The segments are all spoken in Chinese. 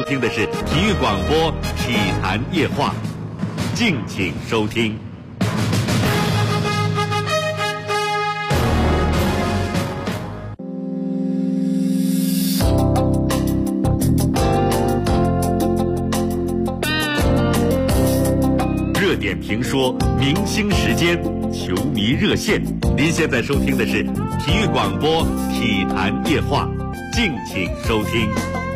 听的是体育广播体坛夜话，敬请收听。热点评说，明星时间，球迷热线。您现在收听的是体育广播体坛夜话，敬请收听。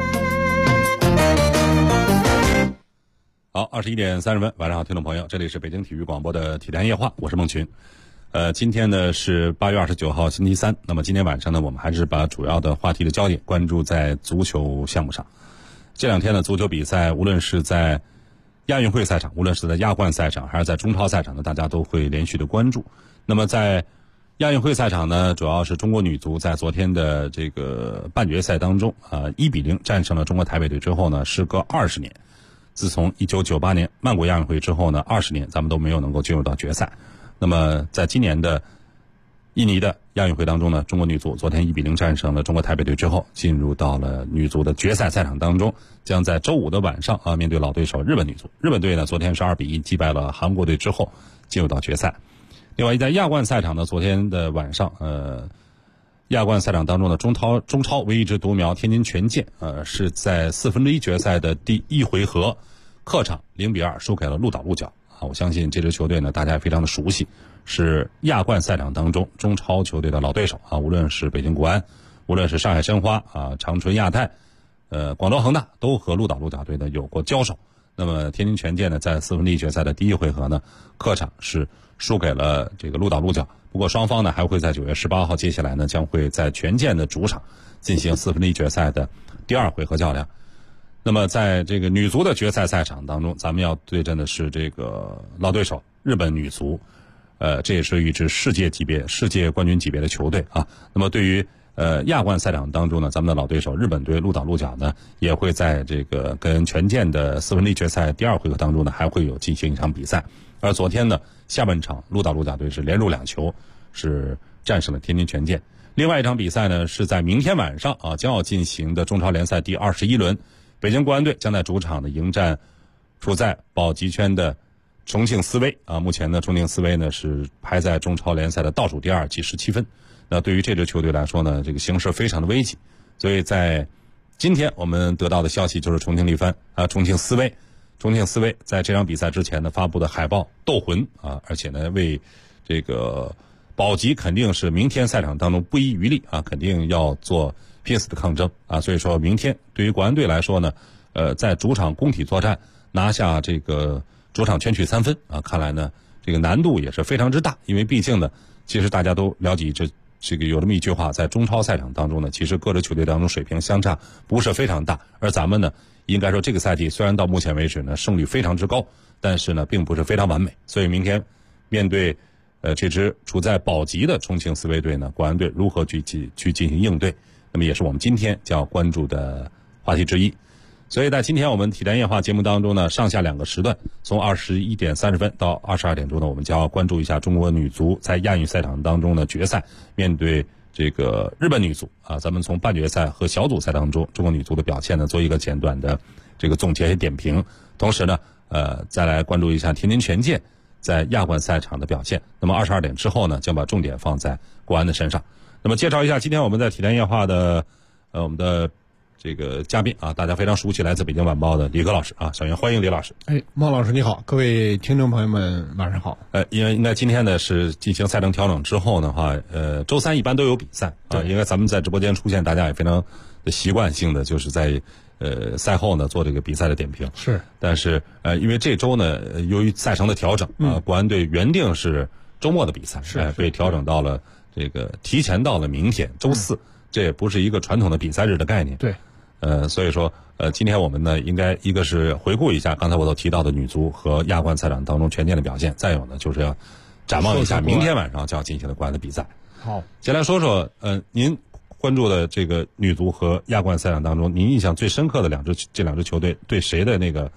好，21点30分，晚上好，听众朋友，这里是北京体育广播的体坛夜话，我是孟群。今天呢是8月29号星期三，那么今天晚上呢，我们还是把主要的话题的焦点关注在足球项目上。这两天的足球比赛，无论是在亚运会赛场，无论是在亚冠赛场还是在中超赛场呢，大家都会连续的关注。那么在亚运会赛场呢，主要是中国女足在昨天的这个半决赛当中1-0战胜了中国台北队之后呢，时隔20年，自从1998年曼谷亚运会之后呢，20年咱们都没有能够进入到决赛。那么在今年的印尼的亚运会当中呢，中国女足昨天1-0战胜了中国台北队之后，进入到了女足的决赛赛场当中，将在周五的晚上面对老对手日本女足。日本队呢昨天是2-1击败了韩国队之后进入到决赛。另外在亚冠赛场呢，昨天的晚上亚冠赛场当中的中超唯一支独苗天津权健是在1/4决赛的第一回合客场0-2输给了鹿岛鹿角我相信这支球队呢大家也非常的熟悉，是亚冠赛场当中中超球队的老对手无论是北京国安，无论是上海申花长春亚泰广州恒大，都和鹿岛鹿角队呢有过交手。那么天津权健呢在1/4决赛的第一回合呢客场是输给了这个鹿岛鹿角，不过双方呢还会在9月18号接下来呢将会在权健的主场进行1/4决赛的第二回合较量。那么在这个女足的决赛赛场当中，咱们要对阵的是这个老对手日本女足，这也是一支世界冠军级别的球队那么对于亚冠赛场当中呢，咱们的老对手日本队鹿岛鹿角呢，也会在这个跟权健的1/4决赛第二回合当中呢，还会有进行一场比赛。而昨天呢，下半场鹿岛鹿角队是连入2球，是战胜了天津权健。另外一场比赛呢，是在明天晚上将要进行的中超联赛第21轮，北京国安队将在主场的迎战处在保级圈的重庆斯威目前呢，重庆斯威呢是排在中超联赛的倒数第二，积17分。那对于这支球队来说呢，这个形势非常的危急，所以在今天我们得到的消息就是重庆斯威在这场比赛之前呢发布的海报斗魂而且呢为这个保级肯定是明天赛场当中不遗余力肯定要做拼死的抗争所以说明天对于国安队来说呢在主场工体作战拿下这个主场全取3分看来呢这个难度也是非常之大，因为毕竟呢其实大家都了解这个有这么一句话，在中超赛场当中呢，其实各支球队当中水平相差不是非常大，而咱们呢应该说这个赛季虽然到目前为止呢胜率非常之高，但是呢并不是非常完美，所以明天面对这支处在保级的重庆斯威队呢，国安队如何去进行应对，那么也是我们今天将要关注的话题之一。所以在今天我们体坛夜话节目当中呢，上下2个时段，从21点30分到22点钟呢，我们将要关注一下中国女足在亚运赛场当中的决赛面对这个日本女足咱们从半决赛和小组赛当中中国女足的表现呢做一个简短的这个总结和点评，同时呢再来关注一下天津权健在亚冠赛场的表现。那么22点之后呢，将把重点放在国安的身上。那么介绍一下今天我们在体坛夜话的我们的这个嘉宾大家非常熟悉，来自北京晚报的李戈老师首先欢迎李老师。 孟老师你好，各位听众朋友们晚上好。 因为应该今天呢是进行赛程调整之后的话周三一般都有比赛应该咱们在直播间出现，大家也非常的习惯性的就是在赛后呢做这个比赛的点评。 是，但是因为这周呢由于赛程的调整国安队原定是周末的比赛被调整到了这个提前到了明天周四这也不是一个传统的比赛日的概念。 对。 所以说今天我们呢应该一个是回顾一下刚才我都提到的女足和亚冠赛场当中权健的表现，再有呢就是要展望一下明天晚上就要进行的国安的比赛。 好， 先来说说您关注的这个女足和亚冠赛场当中，您印象最深刻的这两支球队对谁的那个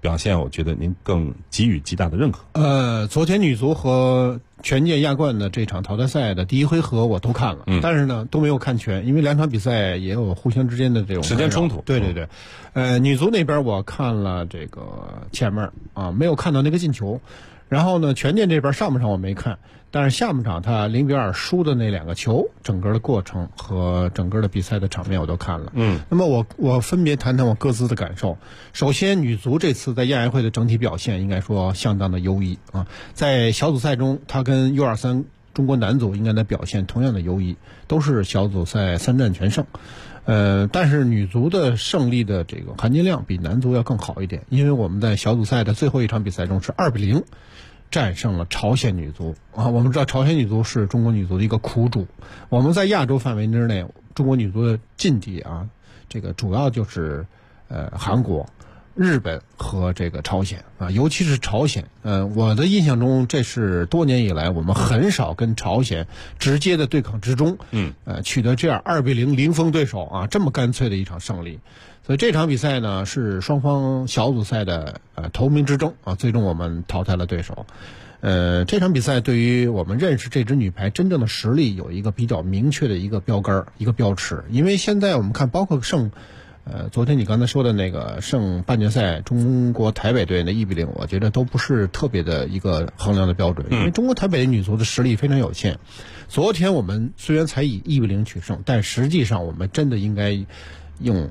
表现，我觉得您更给予极大的认可。 昨天女足和权健亚冠的这场淘汰赛的第一回合我都看了，但是呢都没有看全，因为两场比赛也有互相之间的这种时间冲突。 对对对，女足那边我看了这个前面啊，没有看到那个进球。然后呢，权健这边上半场我没看，但是下半场他0-2输的那2个球，整个的过程和整个的比赛的场面我都看了。那么我分别谈谈我各自的感受。首先，女足这次在亚运会的整体表现应该说相当的优异啊，在小组赛中，他跟 U23 中国男足应该的表现同样的优异，都是小组赛3战全胜。但是女足的胜利的这个含金量比男足要更好一点，因为我们在小组赛的最后一场比赛中是2-0战胜了朝鲜女足啊。我们知道朝鲜女足是中国女足的一个苦主，我们在亚洲范围之内，中国女足的劲敌啊，这个主要就是韩国、日本和这个朝鲜啊，尤其是朝鲜。我的印象中，这是多年以来我们很少跟朝鲜直接的对抗之中，取得这样2-0零封对手啊，这么干脆的一场胜利。所以这场比赛呢，是双方小组赛的头名之争啊，最终我们淘汰了对手。这场比赛对于我们认识这支女排真正的实力有一个比较明确的一个标杆、一个标尺。因为现在我们看，包括昨天你刚才说的那个胜半决赛中国台北队的1-0，我觉得都不是特别的一个衡量的标准，因为中国台北女足的实力非常有限。昨天我们虽然才以1-0取胜，但实际上我们真的应该用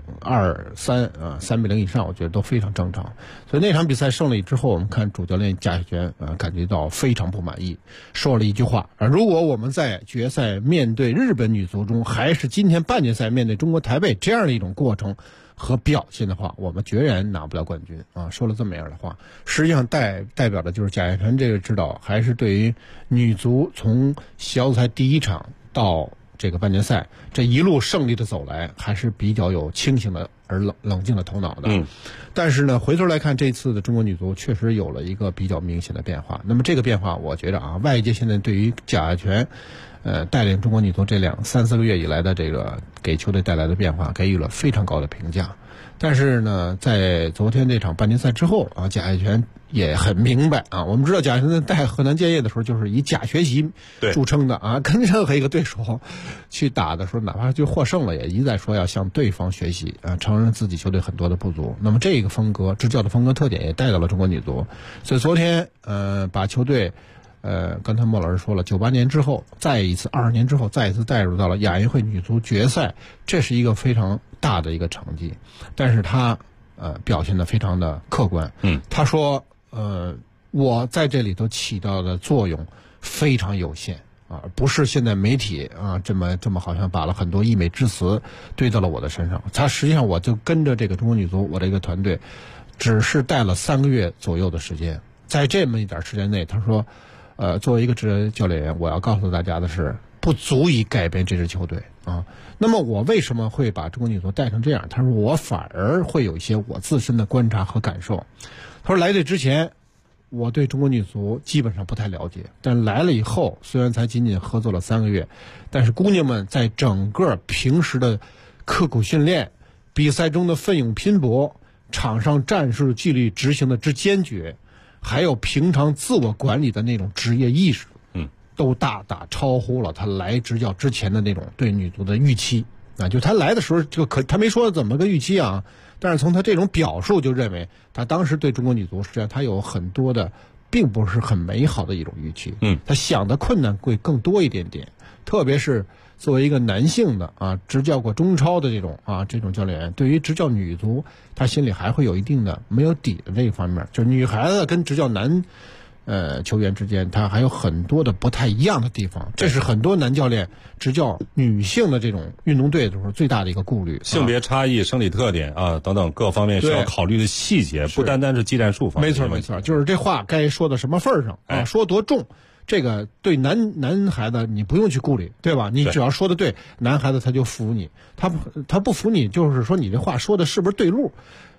3-0以上，我觉得都非常正常。所以那场比赛胜利之后，我们看主教练贾雪泉感觉到非常不满意，说了一句话如果我们在决赛面对日本女足中，还是今天半决赛面对中国台北这样的一种过程和表现的话，我们决然拿不了冠军啊！说了这么样的话，实际上代表的就是贾雪泉这个指导还是对于女足从小组赛第一场到这个半决赛这一路胜利的走来，还是比较有清醒的而冷静的头脑的。但是呢，回头来看，这次的中国女足确实有了一个比较明显的变化。那么这个变化，我觉得外界现在对于贾雪泉带领中国女足这3-4个月以来的这个给球队带来的变化，给予了非常高的评价。但是呢，在昨天这场半决赛之后贾雪泉也很明白我们知道贾雪泉带河南建业的时候就是以假学习著称的跟任何一个对手去打的时候，哪怕就获胜了，也一再说要向对方学习承认自己球队很多的不足。那么这个风格，执教的风格特点也带到了中国女足。所以昨天把球队刚才莫老师说了，98年之后20年之后再一次带入到了亚运会女足决赛，这是一个非常大的一个成绩。但是他表现得非常的客观。他说我在这里头起到的作用非常有限不是现在媒体这么好像把了很多溢美之词堆到了我的身上。他实际上我就跟着这个中国女足，我这个团队只是带了3个月左右的时间，在这么一点时间内，他说作为一个职业教练员，我要告诉大家的是，不足以改变这支球队那么我为什么会把中国女足带成这样？他说我反而会有一些我自身的观察和感受。他说来队之前，我对中国女足基本上不太了解，但来了以后，虽然才仅仅合作了3个月，但是姑娘们在整个平时的刻苦训练、比赛中的奋勇拼搏、场上战术纪律执行的之坚决，还有平常自我管理的那种职业意识，都大大超乎了他来执教之前的那种对女足的预期就他来的时候他没说怎么个预期但是从他这种表述就认为他当时对中国女足实际上他有很多的并不是很美好的一种预期。他想的困难会更多一点点，特别是作为一个男性的执教过中超的这种教练员，对于执教女足，他心里还会有一定的没有底的这一方面，就是女孩子跟执教男球员之间，他还有很多的不太一样的地方，这是很多男教练执教女性的这种运动队的时候最大的一个顾虑。 性别差异、生理特点等等各方面需要考虑的细节，不单单是技战术方面。 没错，就是这话该说到什么份上说多重。这个对男孩子你不用去顾虑，对吧？你只要说的对，男孩子他就服你，他不服你，就是说你这话说的是不是对路？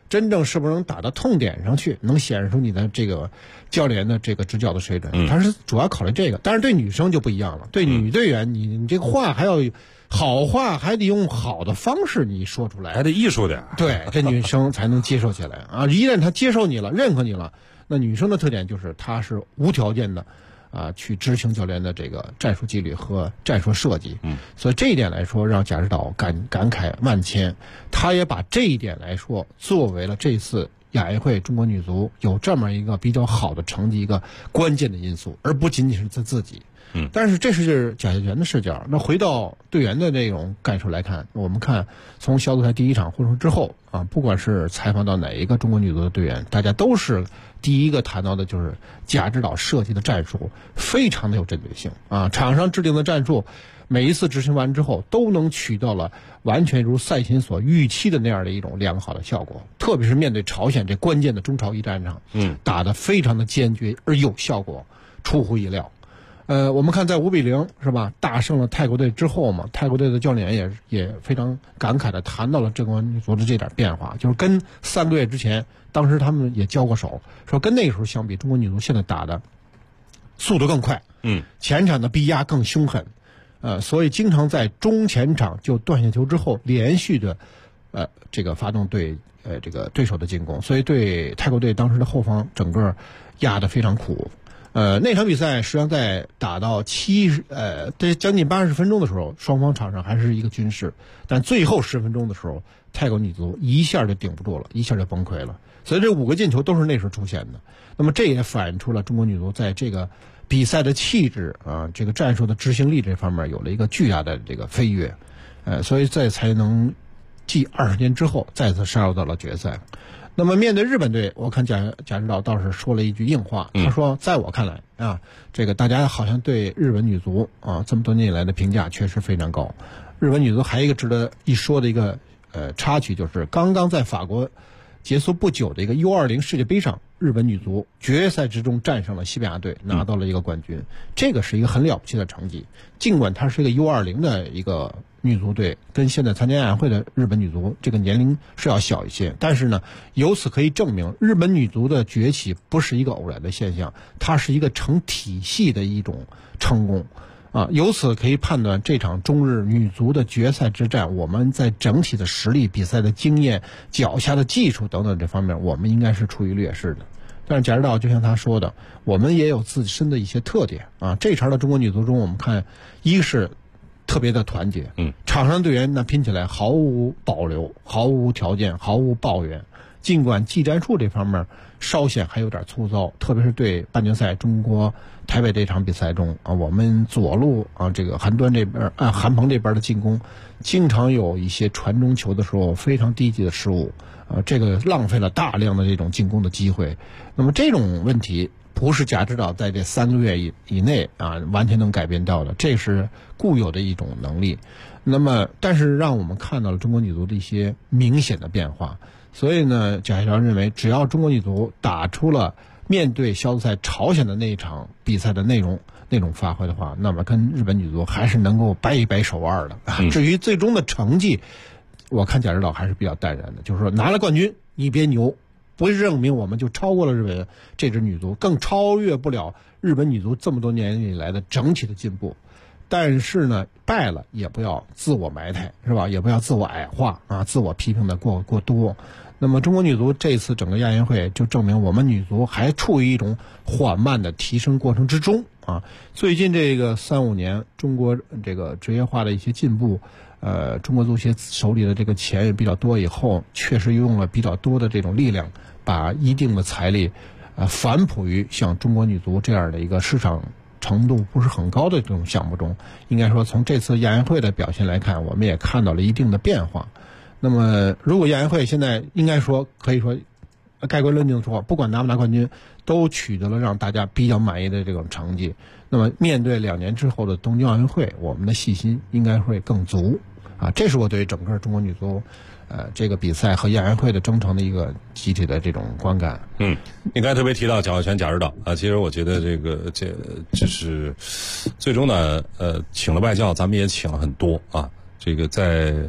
真正是不是能打到痛点上去，能显示出你的这个教练的这个执教的水准，他是主要考虑这个。但是对女生就不一样了，对女队员，你这个话还要好话，还得用好的方式你说出来， 还得艺术点。 对，这女生才能接受起来啊！一旦她接受你了，认可你了，那女生的特点就是她是无条件的。去执行教练的这个战术纪律和战术设计，所以这一点来说，让贾指导感慨万千。他也把这一点来说，作为了这次亚运会中国女足有这么一个比较好的成绩一个关键的因素，而不仅仅是他自己。但是这是贾教练的视角。那回到队员的这种感受来看，我们看从小组赛第一场或者之后不管是采访到哪一个中国女足的队员，大家都是第一个谈到的就是贾指导设计的战术非常的有针对性场上制定的战术，每一次执行完之后都能取到了完全如赛前所预期的那样的一种良好的效果。特别是面对朝鲜这关键的中朝一战场，打得非常的坚决而有效果，出乎意料。我们看在5-0是吧，大胜了泰国队之后嘛，泰国队的教练也非常感慨的谈到了中国女足的这点变化，就是跟3个月之前，当时他们也交过手，说跟那个时候相比，中国女足现在打的速度更快，前场的逼压更凶狠，所以经常在中前场就断下球之后连续的这个发动对这个对手的进攻，所以对泰国队当时的后方整个压得非常苦。那场比赛实际上在打到这将近80分钟的时候，双方场上还是一个均势，但最后10分钟的时候，泰国女足一下就顶不住了，一下就崩溃了。所以这5个进球都是那时候出现的。那么这也反映出了中国女足在这个比赛的气质这个战术的执行力这方面有了一个巨大的这个飞跃，所以这才能继20年之后再次杀入到了决赛。那么面对日本队，我看贾指导倒是说了一句硬话，他说在我看来这个大家好像对日本女足这么多年以来的评价确实非常高。日本女足还有一个值得一说的一个插曲，就是刚刚在法国结束不久的一个 U20 世界杯上，日本女足决赛之中战胜了西班牙队，拿到了一个冠军，这个是一个很了不起的成绩。尽管它是一个 U20 的一个女足队，跟现在参加亚运会的日本女足这个年龄是要小一些，但是呢，由此可以证明日本女足的崛起不是一个偶然的现象，它是一个成体系的一种成功。由此可以判断这场中日女足的决赛之战，我们在整体的实力、比赛的经验、脚下的技术等等这方面，我们应该是处于劣势的。但是贾指导就像他说的，我们也有自身的一些特点这茬的中国女足中，我们看一个是特别的团结，场上队员那拼起来毫无保留、毫无条件、毫无抱怨。尽管技战术这方面稍显还有点粗糙，特别是对半决赛中国台北这场比赛中我们左路这个韩端这边韩鹏这边的进攻，经常有一些传中球的时候非常低级的失误，这个浪费了大量的这种进攻的机会。那么这种问题不是贾指导在这3个月以内完全能改变到的，这是固有的一种能力。那么但是让我们看到了中国女足的一些明显的变化。所以呢，贾教练认为，只要中国女足打出了面对小组赛朝鲜的那一场比赛的那种发挥的话，那么跟日本女足还是能够掰一掰手腕的。至于最终的成绩，我看贾指导还是比较淡然的，就是说拿了冠军你别牛，不证明我们就超过了日本这支女足，更超越不了日本女足这么多年以来的整体的进步。但是呢，败了也不要自我埋汰，是吧？也不要自我矮化自我批评的过多。那么中国女足这次整个亚运会就证明我们女足还处于一种缓慢的提升过程之中最近这个3-5年，中国这个职业化的一些进步，中国足协手里的这个钱也比较多，以后确实用了比较多的这种力量，把一定的财力反哺于像中国女足这样的一个市场程度不是很高的这种项目中。应该说从这次亚运会的表现来看，我们也看到了一定的变化。那么如果亚运会现在应该说可以说盖棺论定说，不管拿不拿冠军都取得了让大家比较满意的这种成绩，那么面对2年之后的东京奥运会，我们的信心应该会更足这是我对整个中国女足这个比赛和亚运会的征程的一个集体的这种观感。 你刚才特别提到蒋浩泉贾指导其实我觉得这就是最终呢请了外教，咱们也请了很多这个在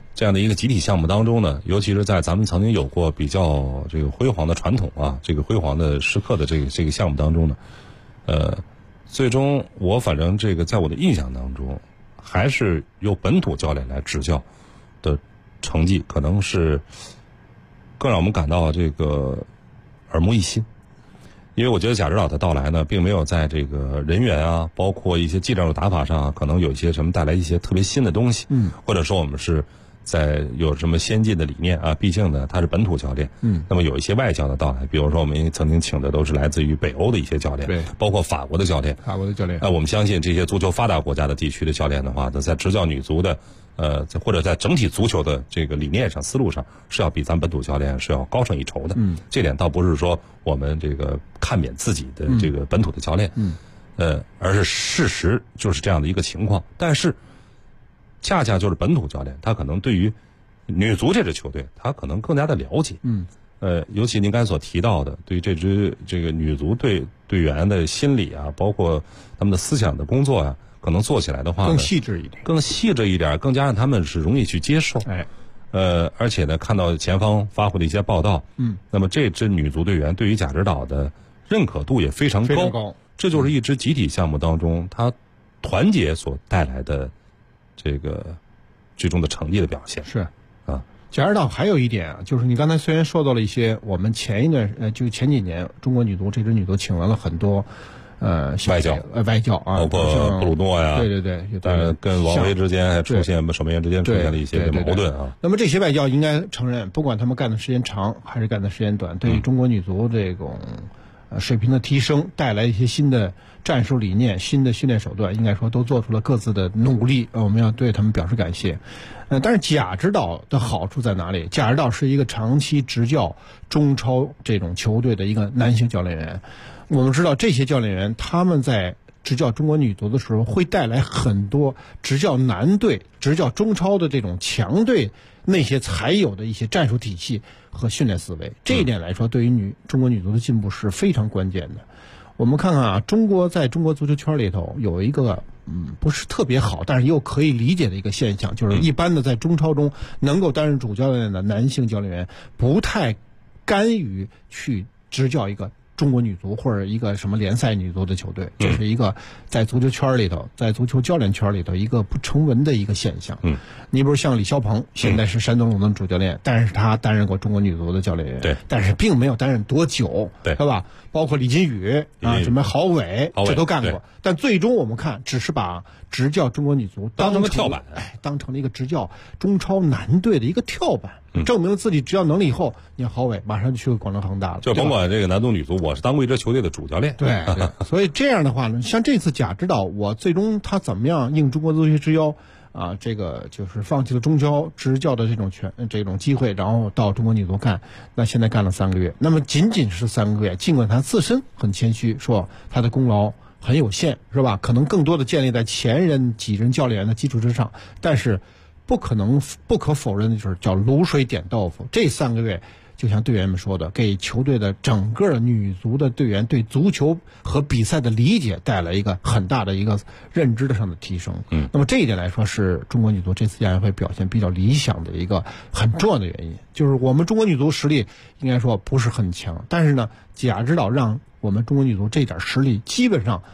这样的一个集体项目当中呢，尤其是在咱们曾经有过比较这个辉煌的传统啊，这个辉煌的时刻的这个项目当中呢，最终我反正这个在我的印象当中，还是由本土教练来执教的成绩，可能是更让我们感到这个耳目一新。因为我觉得贾指导的到来呢，并没有在这个人员啊，包括一些技战术打法上啊，可能有一些什么带来一些特别新的东西，或者说我们是在有什么先进的理念啊，毕竟呢他是本土教练，那么有一些外教的到来，比如说我们曾经请的都是来自于北欧的一些教练， 对， 包括法国的教练，我们相信这些足球发达国家的地区的教练的话，在执教女足的或者在整体足球的这个理念上、思路上，是要比咱本土教练是要高上一筹的。这点倒不是说我们这个看扁自己的这个本土的教练，而是事实就是这样的一个情况。但是，恰恰就是本土教练，他可能对于女足这支球队，他可能更加的了解。尤其您刚才所提到的，对这支这个女足队员的心理啊，包括他们的思想的工作啊。可能做起来的话更细致一点， 更加让他们是容易去接受。而且呢，看到前方发布的一些报道，那么这支女足队员对于贾指导的认可度也非常高。这就是一支集体项目当中，它团结所带来的这个最终的成绩的表现。 是啊，贾指导还有一点啊，就是你刚才虽然说到了一些，我们前几年中国女足这支女足请来了很多。外教啊， 包括布鲁诺呀， 对， 但是跟王维之间还出现守门员之间出现了一些矛盾啊。 那么这些外教应该承认，不管他们干的时间长还是干的时间短，对于中国女足这种水平的提升带来一些新的战术理念、新的训练手段，应该说都做出了各自的努力，我们要对他们表示感谢。但是贾指导的好处在哪里？贾指导是一个长期执教中超这种球队的一个男性教练员。我们知道这些教练员他们在执教中国女足的时候，会带来很多执教男队、执教中超的这种强队那些才有的一些战术体系和训练思维。这一点来说，对于中国女足的进步是非常关键的。我们看看啊，在中国足球圈里头有一个不是特别好，但是又可以理解的一个现象，就是一般的在中超中能够担任主教练的男性教练员不太甘于去执教一个中国女足或者一个什么联赛女足的球队，这是一个在足球圈里头，在足球教练圈里头一个不成文的一个现象。你比如像李霄鹏，现在是山东鲁能主教练，但是他担任过中国女足的教练员， 对， 但是并没有担任多久， 对， 是吧？包括李金羽啊，什么郝伟，这都干过。但最终我们看，只是把执教中国女足当成了跳板， 当成了一个执教中超男队的一个跳板。证明了自己执教能力以后，你看郝伟马上就去广州恒大了。 就甭管这个男足女足，我是当过一支球队的主教练。 对，所以这样的话呢，像这次贾指导，我最终他怎么样应中国足协之邀啊，这个就是放弃了中超执教的这种机会，然后到中国女足干。那现在干了3个月，那么仅仅是3个月，尽管他自身很谦虚，说他的功劳很有限，是吧？可能更多的建立在前几任教练员的基础之上，但是不可否认的就是叫卤水点豆腐。这3个月，就像队员们说的，给球队的整个女足的队员对足球和比赛的理解带来一个很大的一个认知上的提升。那么这一点来说，是中国女足这次亚运会表现比较理想的一个很重要的原因。就是我们中国女足实力应该说不是很强，但是呢，贾指导让我们中国女足这点实力基本上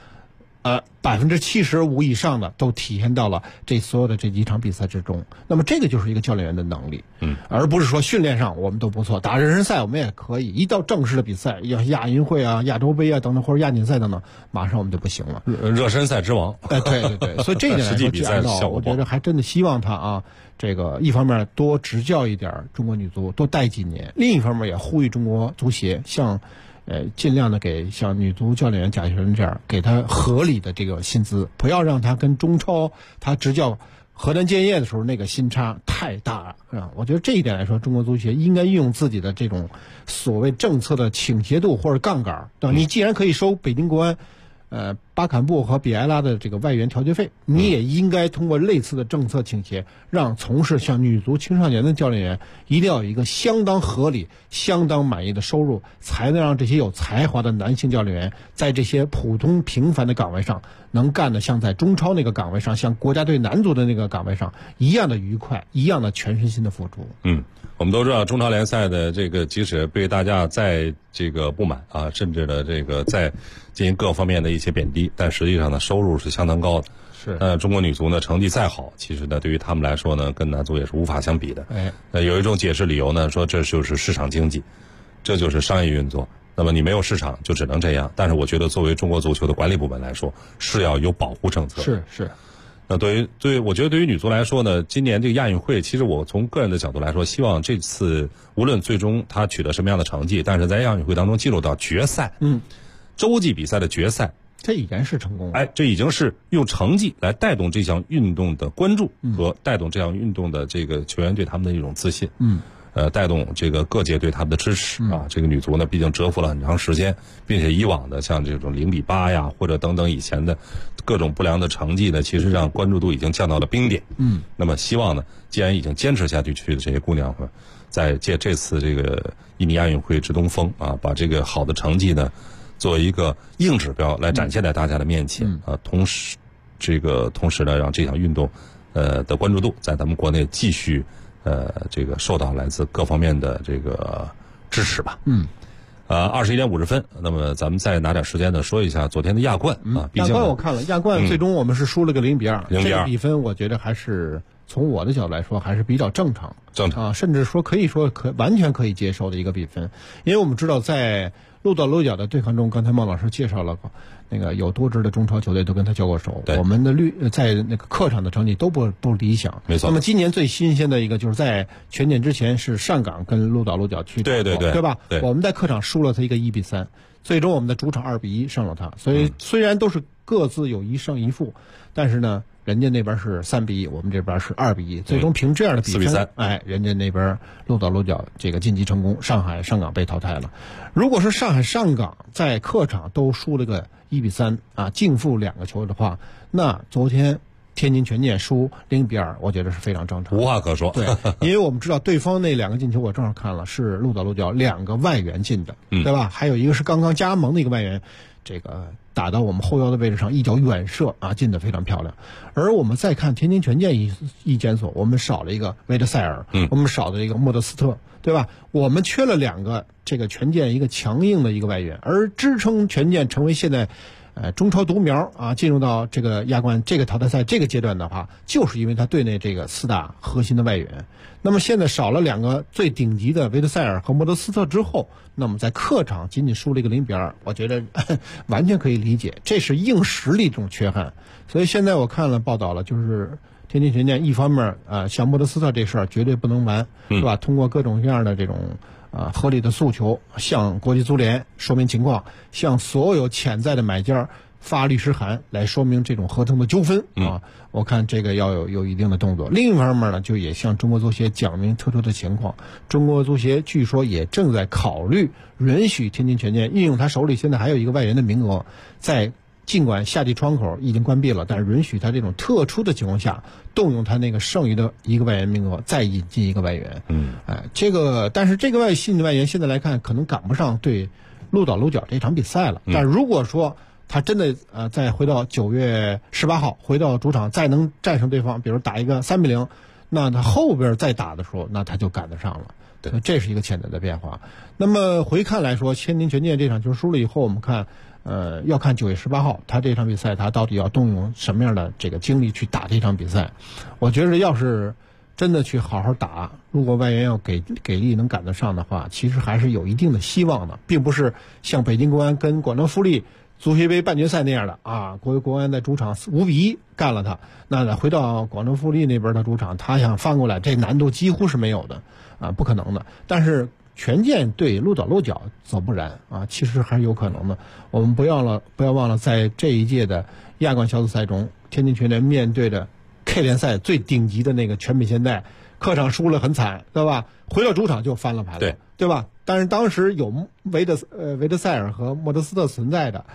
75%以上的都体现到了所有的这几场比赛之中。那么这个就是一个教练员的能力，而不是说训练上我们都不错，打热身赛我们也可以，一到正式的比赛，要亚运会啊、亚洲杯啊等等，或者亚锦赛等等，马上我们就不行了。 热身赛之王。 对，所以这一点来说，贾指导我觉得还真的希望他啊，这个一方面多执教一点中国女足，多带几年；另一方面也呼吁中国足协尽量的给像女足教练员贾雪仁这样，给他合理的这个薪资，不要让他跟中超他执教河南建业的时候那个薪差太大了。我觉得这一点来说，中国足协应该运用自己的这种所谓政策的倾斜度或者杠杆，对吧？你既然可以收北京国安巴坎布和比埃拉的这个外援调节费，你也应该通过类似的政策倾斜，让从事像女足青少年的教练员一定要有一个相当合理、相当满意的收入，才能让这些有才华的男性教练员在这些普通平凡的岗位上能干得像在中超那个岗位上，像国家队男足的那个岗位上一样的愉快，一样的全身心的付出。 我们都知道中超联赛的这个，即使被大家在这个不满啊，甚至的这个在进行各方面的一些贬低，但实际上呢，收入是相当高的。 是。 中国女足呢成绩再好，其实呢对于他们来说呢，跟男足也是无法相比的。有一种解释理由呢，说这就是市场经济，这就是商业运作。那么你没有市场就只能这样。但是我觉得作为中国足球的管理部门来说，是要有保护政策。 是。 那我觉得对于女足来说呢，今年这个亚运会，其实我从个人的角度来说，希望这次无论最终她取得什么样的成绩，但是在亚运会当中进入到决赛，洲际比赛的决赛， 这已经是成功了。 这已经是用成绩来带动这项运动的关注和带动这项运动的这个球员对他们的一种自信。带动这个各界对他们的支持啊。这个女足呢，毕竟蛰伏了很长时间，并且以往的像这种0-8呀，或者等等以前的各种不良的成绩呢，其实让关注度已经降到了冰点。那么希望呢，既然已经坚持下去的这些姑娘们，在借这次这个印尼亚运会之东风啊，把这个好的成绩呢，作为一个硬指标来展现在大家的面前啊，同时呢，让这项运动的关注度在咱们国内继续这个受到来自各方面的这个支持吧。21点50分，那么咱们再拿点时间呢，说一下昨天的亚冠啊。 亚冠我看了，亚冠最终我们是输了个0-2，这个比分我觉得还是从我的角度来说还是比较正常啊，甚至说完全可以接受的一个比分，因为我们知道在鹿岛鹿角的对抗中，刚才孟老师介绍了那个有多支的中超球队都跟他交过手，我们的在那个客场的成绩都不理想， 没错。 那么今年最新鲜的一个就是在全检之前是上港跟鹿岛鹿角去打过，对吧？ 对， 我们在客场输了他一个1-3，最终我们的主场2-1胜了他，所以虽然都是各自有1胜1负，但是呢，人家那边是3-1，我们这边是2-1，最终凭这样的比分 4-3， 人家那边鹿岛鹿角这个晋级成功，上港被淘汰了。如果是上港在客场都输了个1-3啊，净负2个球的话，那昨天天津权健输0-2，我觉得是非常正常， 无话可说。 对，因为我们知道对方那2个进球，我正好看了，是鹿岛鹿角2个外援进的，对吧？还有一个是刚刚加盟的一个外援，这个打到我们后腰的位置上，一脚远射啊，进得非常漂亮。而我们再看天津权健一检索，我们少了一个维德塞尔，我们少了一个莫德斯特，对吧？我们缺了2个这个权健一个强硬的一个外援，而支撑权健成为现在中超独苗啊，进入到这个亚冠这个淘汰赛这个阶段的话，就是因为他队内这个4大核心的外援。那么现在少了2个最顶级的维德塞尔和莫德斯特之后，那么在客场仅仅输了一个0-2，我觉得完全可以理解，这是硬实力这种缺憾。所以现在我看了报道了，就是天津权健一方面像莫德斯特这事儿绝对不能完，是吧？通过各种各样的这种合理的诉求，向国际足联说明情况，向所有潜在的买家发律师函来说明这种合同的纠纷啊。我看这个要有一定的动作。另一方面呢，就也向中国足协讲明特殊的情况。中国足协据说也正在考虑允许天津权健运用他手里现在还有一个外援的名额，在尽管夏季窗口已经关闭了，但是允许他这种特殊的情况下动用他那个剩余的一个外援名额，再引进一个外援。但是这个新的外援现在来看可能赶不上对鹿岛鹿角这场比赛了。但如果说他真的再回到9月18号回到主场，再能战胜对方，比如打一个3-0，那他后边再打的时候，那他就赶得上了。对，这是一个潜在的变化。那么回看来说，天津权健这场球输了以后，我们看要看9月18号他这场比赛他到底要动用什么样的这个精力去打这场比赛。我觉得要是真的去好好打，如果外援要给力能赶得上的话，其实还是有一定的希望的，并不是像北京国安跟广州富力足协杯半决赛那样的啊，国安在主场5-1干了他，那回到广州富力那边的主场，他想翻过来，这难度几乎是没有的啊，不可能的。但是权健对鹿岛鹿角则不然啊，其实还是有可能的。我们不要忘了，在这一届的亚冠小组赛中，天津权健面对着 K 联赛最顶级的那个全北现代，客场输了很惨，对吧？回到主场就翻了盘了，对吧？但是当时有维德塞尔和莫德斯特存在的，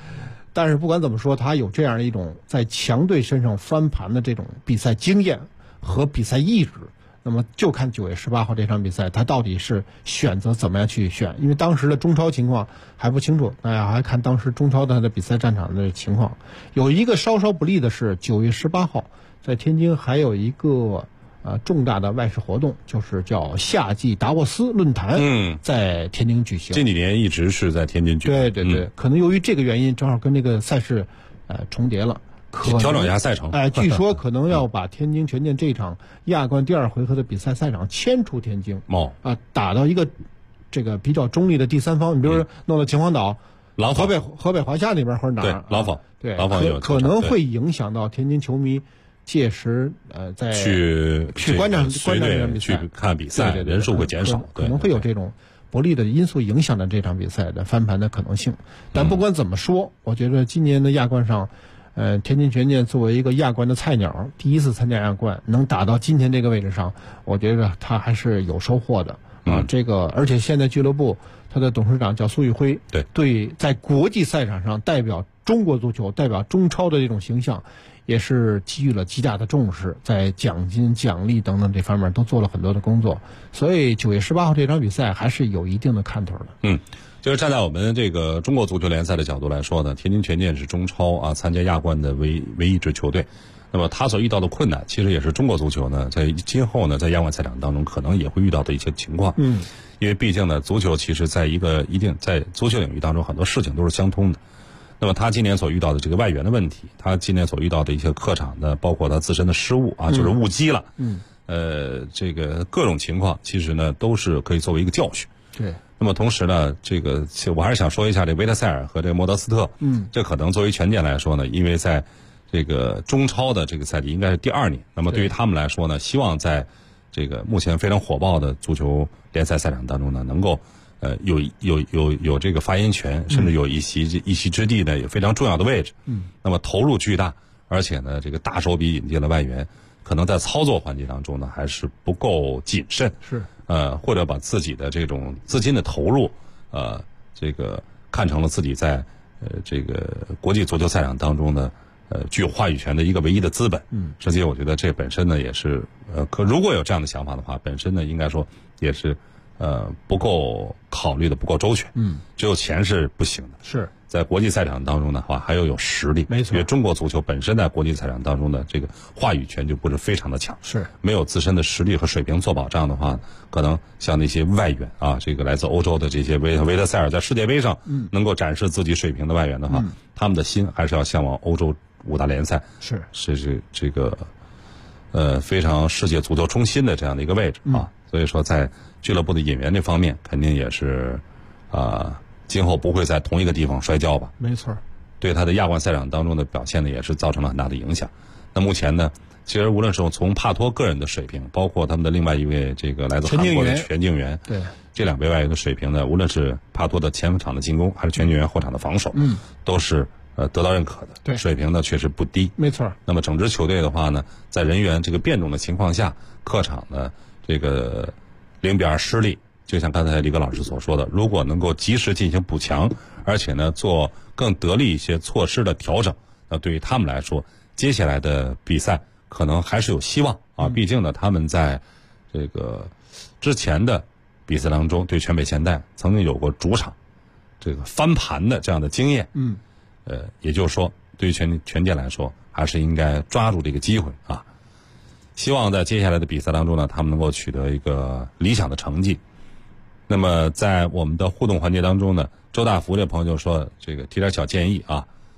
但是不管怎么说，他有这样一种在强队身上翻盘的这种比赛经验和比赛意志。那么就看9月18号这场比赛，他到底是选择怎么样去选，因为当时的中超情况还不清楚，大家还看当时中超的比赛战场的情况。有一个稍稍不利的是9月18号在天津还有一个重大的外事活动，就是叫夏季达沃斯论坛，在天津举行。 这几年一直是在天津举行。 对，可能由于这个原因，正好跟这个赛事重叠了。 调整一下赛程。 据说可能要把天津权健这场亚冠第2回合的比赛赛场迁出天津，打到一个这个比较中立的第三方，你比如说弄到秦皇岛、河北华夏那边或者哪儿， 对，廊坊， 对， 廊坊有可能会影响到天津球迷届时在去观战比赛， 去看比赛，人数会减少， 可能会有这种不利的因素影响到这场比赛的翻盘的可能性。但不管怎么说，我觉得今年的亚冠上。天津权健作为一个亚冠的菜鸟，第一次参加亚冠，能打到今天这个位置上，我觉得他还是有收获的这个，而且现在俱乐部他的董事长叫苏玉辉，对，在国际赛场上代表中国足球、代表中超的这种形象，也是给予了极大的重视，在奖金、奖励等等这方面都做了很多的工作，所以9月18号这场比赛还是有一定的看头的。 就是站在我们这个中国足球联赛的角度来说呢，天津权健是中超参加亚冠的唯一支球队。那么他所遇到的困难，其实也是中国足球呢在今后呢在亚冠赛场当中可能也会遇到的一些情况。因为毕竟呢，足球其实在在足球领域当中很多事情都是相通的。那么他今年所遇到的这个外援的问题，他今年所遇到的一些客场的，包括他自身的失误就是误击了。这个各种情况其实呢都是可以作为一个教训。 对。 那么同时呢，这个我还是想说一下这维特塞尔和这个莫德斯特。这可能作为权健来说呢，因为在这个中超的这个赛季应该是第2年，那么对于他们来说呢，希望在这个目前非常火爆的足球联赛赛场当中呢，能够有这个发言权，甚至有一席之地呢，也非常重要的位置。那么投入巨大，而且呢，这个大手笔引进了外援，可能在操作环节当中呢，还是不够谨慎。 是。 或者把自己的这种资金的投入，这个看成了自己在这个国际足球赛场当中呢，具有话语权的一个唯一的资本。实际我觉得这本身呢也是如果有这样的想法的话，本身呢应该说也是不够考虑的不够周全。只有钱是不行的。 是。在国际赛场当中的话，还要有实力。 没错。 因为中国足球本身在国际赛场当中的这个话语权就不是非常的强。 是。没有自身的实力和水平做保障的话，可能像那些外援这个来自欧洲的这些维特塞尔在世界杯上能够展示自己水平的外援的话，他们的心还是要向往欧洲5大联赛。是这个非常世界足球中心的这样的一个位置所以说在俱乐部的引援这方面肯定也是今后不会在同一个地方摔跤吧。 没错。 对他的亚冠赛场当中的表现呢，也是造成了很大的影响。那目前呢，其实无论是从帕托个人的水平，包括他们的另外一位这个来自韩国的全敬元， 对这2位外援的水平呢，无论是帕托的前场的进攻，还是全敬元后场的防守，都是得到认可的。 对， 水平呢确实不低。 没错。 那么整支球队的话呢，在人员这个变动的情况下，客场呢这个0-2失利。就像刚才李哥老师所说的，如果能够及时进行补强，而且呢做更得力一些措施的调整，那对于他们来说，接下来的比赛可能还是有希望毕竟呢，他们在这个之前的比赛当中对全北现代曾经有过主场这个翻盘的这样的经验。也就是说，对于权健来说，还是应该抓住这个机会希望在接下来的比赛当中呢，他们能够取得一个理想的成绩。那么在我们的互动环节当中呢，周大福这朋友就说这个提点小建议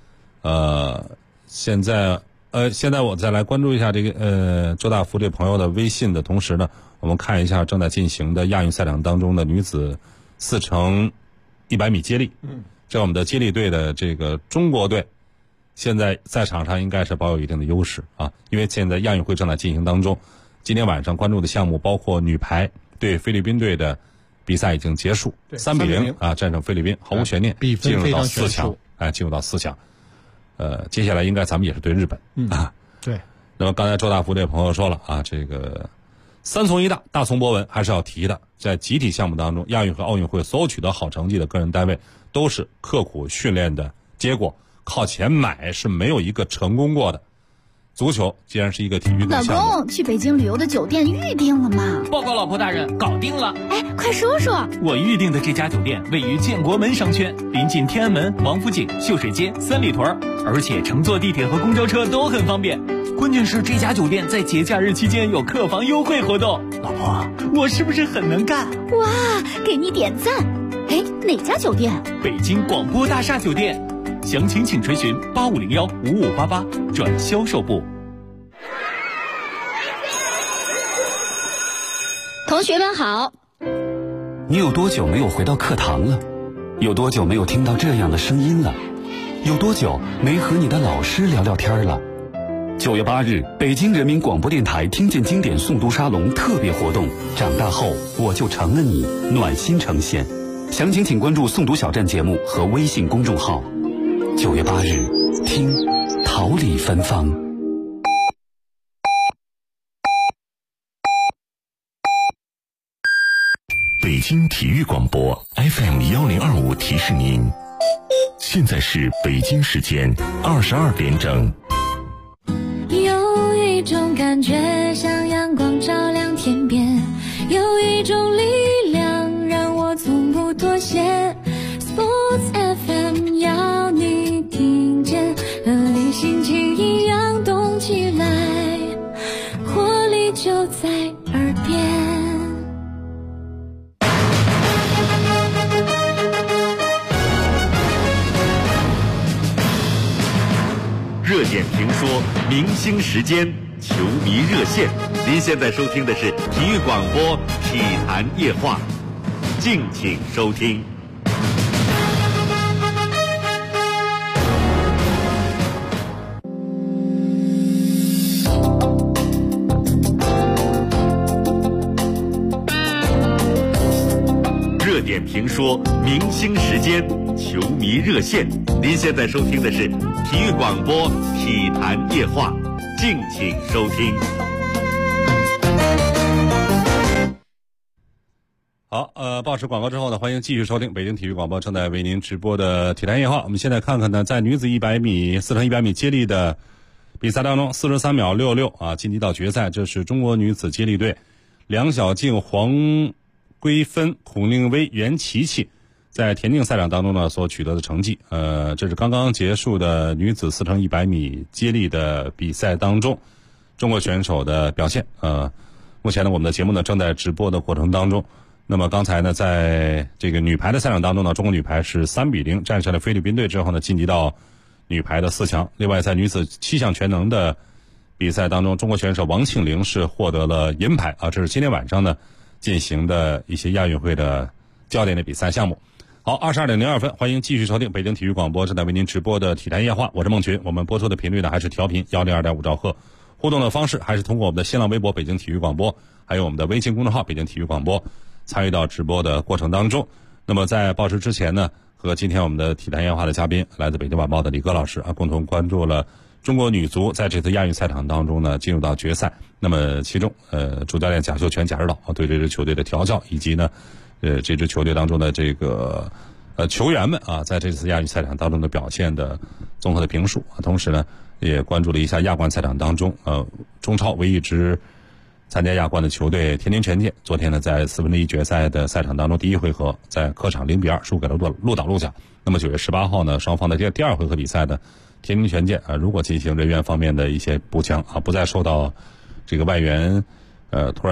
现在我再来关注一下这个周大福这朋友的微信的同时呢，我们看一下正在进行的亚运赛场当中的女子4×100米接力。这我们的接力队的这个中国队现在在场上应该是保有一定的优势因为现在亚运会正在进行当中。今天晚上关注的项目包括女排对菲律宾队的比赛已经结束，3-0战胜菲律宾，毫无悬念，进入到4强。进入到4强。接下来应该咱们也是对日本对。 那么刚才周大福这朋友说了这个3从1大宋博文还是要提的。在集体项目当中，亚运和奥运会所有取得好成绩的个人单位都是刻苦训练的结果， 靠钱买是没有一个成功过的。足球既然是一个体育的项目， 老公，去北京旅游的酒店预定了吗？ 报告老婆大人，搞定了。 哎，快说说。 我预定的这家酒店位于建国门商圈，临近天安门、王府井、秀水街、三里屯，而且乘坐地铁和公交车都很方便。关键是这家酒店在节假日期间有客房优惠活动。老婆，我是不是很能干？ 哇，给你点赞。哎，哪家酒店？ 北京广播大厦酒店。详情请垂询8501-5588转销售部。 同学们好。 你有多久没有回到课堂了？有多久没有听到这样的声音了？有多久没和你的老师聊聊天了？9月8日，北京人民广播电台听见经典诵读沙龙特别活动，长大后我就成了你，暖心呈现。详情请关注诵读小站节目和微信公众号。9月8日，听桃李芬芳。 北京体育广播 FM1025提示您，现在是北京时间22点整。 有一种感觉像阳光照亮天边，有一种力量让我从不妥协。Sports FM 要你听见，和你心情一样动起来，活力就在耳边。 热点评说，明星时间，球迷热线。您现在收听的是体育广播体坛夜话，敬请收听。热点评说，明星时间，球迷热线。您现在收听的是体育广播体坛夜话，敬请收听。 好，报时广告之后呢，欢迎继续收听北京体育广播正在为您直播的体坛夜话。我们现在看看呢，在女子100米4乘100米接力的比赛当中，43秒66啊，晋级到决赛。这是中国女子接力队梁晓静、黄桂芬、孔令薇、袁琪琪在田径赛场当中呢所取得的成绩。这是刚刚结束的女子4乘100米接力的比赛当中，中国选手的表现。目前呢，我们的节目呢正在直播的过程当中。那么刚才呢，在这个女排的赛场当中呢，中国女排是3比0战胜了菲律宾队之后呢，晋级到女排的4强。另外，在女子7项全能的比赛当中，中国选手王庆龄是获得了银牌啊。这是今天晚上呢进行的一些亚运会的焦点的比赛项目。好，22点02分，欢迎继续收听北京体育广播正在为您直播的体坛夜话，我是孟群。我们播出的频率呢还是调频102.5兆赫，互动的方式还是通过我们的新浪微博北京体育广播，还有我们的微信公众号北京体育广播参与到直播的过程当中。那么在报时之前呢，和今天我们的体坛夜话的嘉宾来自北京晚报的李戈老师啊，共同关注了中国女足在这次亚运赛场当中呢进入到决赛。那么其中主教练贾秀全贾指导对这支球队的调教，以及呢这支球队当中的这个球员们啊在这次亚运赛场当中的表现的综合的评述。同时呢也关注了一下亚冠赛场当中中超唯一支参加亚冠的球队天津权健，昨天呢在1/4决赛的赛场当中，第一回合在客场0比2输给了鹿岛鹿角。那么9月18号呢，双方的第二回合比赛的天津权健如果进行人员方面的一些补强不再受到这个外援突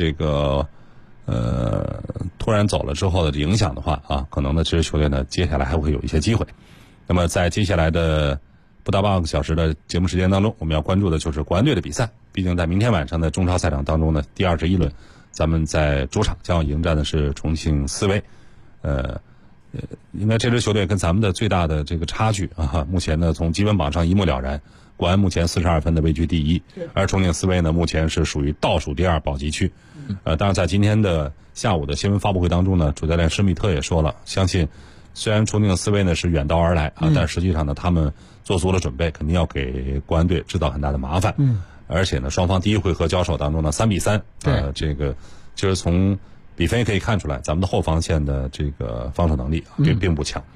然走了之后的影响的话可能呢这支球队呢接下来还会有一些机会。那么在接下来的不到8个小时的节目时间当中，我们要关注的就是国安队的比赛。毕竟在明天晚上的中超赛场当中呢，第21轮咱们在主场将要迎战的是重庆斯威。应该这支球队跟咱们的最大的这个差距目前呢从积分榜上一目了然，国安目前42分的位居第一，而重庆斯威呢目前是属于倒数第2保级区。当然在今天的下午的新闻发布会当中呢，主教练施密特也说了，相信虽然重庆斯威呢是远道而来但实际上呢他们做足了准备，肯定要给国安队制造很大的麻烦。而且呢双方第一回合交手当中呢3比3，这个其实从比分也可以看出来，咱们的后防线的这个防守能力并不强。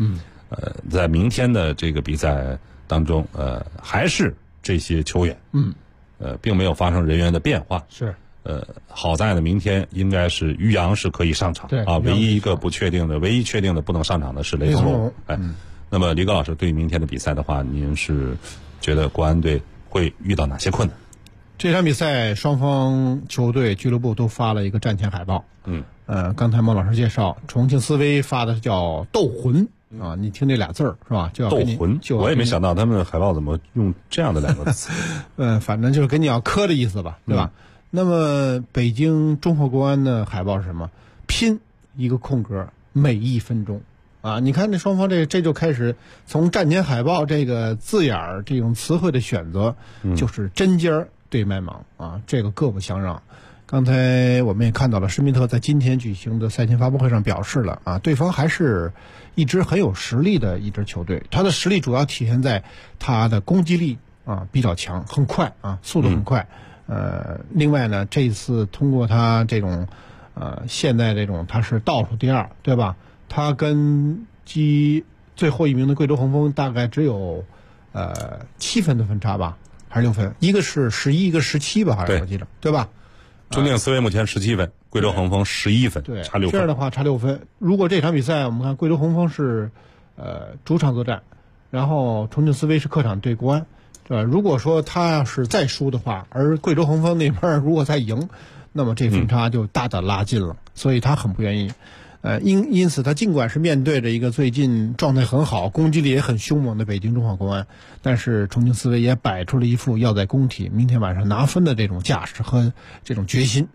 在明天的这个比赛当中，还是这些球员，并没有发生人员的变化。 是， 好在呢，明天应该是于洋是可以上场， 对唯一一个不确定的，唯一确定的不能上场的是雷腾龙。那么李戈老师对于明天的比赛的话，您是觉得国安队会遇到哪些困难？ 这场比赛双方球队俱乐部都发了一个战前海报。刚才孟老师介绍，重庆斯威发的叫斗魂啊，你听这俩字儿是吧？就要斗魂，我也没想到他们海报怎么用这样的两个词。 反正就是跟你要磕的意思吧，对吧？那么北京中赫国安的海报是什么？拼一个空格，每1分钟啊！你看这双方这就开始从战前海报这个字眼儿这种词汇的选择，就是针尖儿对麦芒啊，这个各不相让。刚才我们也看到了，施密特在今天举行的赛前发布会上表示了啊，对方还是一支很有实力的一支球队，他的实力主要体现在他的攻击力啊比较强，很快啊，速度很快。另外呢，这一次通过他这种现在这种他是倒数第2，对吧？他跟最后一名的贵州恒丰大概只有7分的分差吧，还是6分？一个是11，一个17吧，好像我记得，对吧？ 重庆斯威目前17分，贵州恒丰11分， 对， 差6分。 这样的话差6分。如果这场比赛我们看贵州恒丰是主场作战，然后重庆斯威是客场对国安，对吧？如果说他要是再输的话，而贵州恒丰那边如果再赢，那么这分差就大大拉近了，所以他很不愿意。因此他尽管是面对着一个最近状态很好、攻击力也很凶猛的北京中赫国安，但是重庆斯威也摆出了一副要在工体明天晚上拿分的这种架势和这种决心。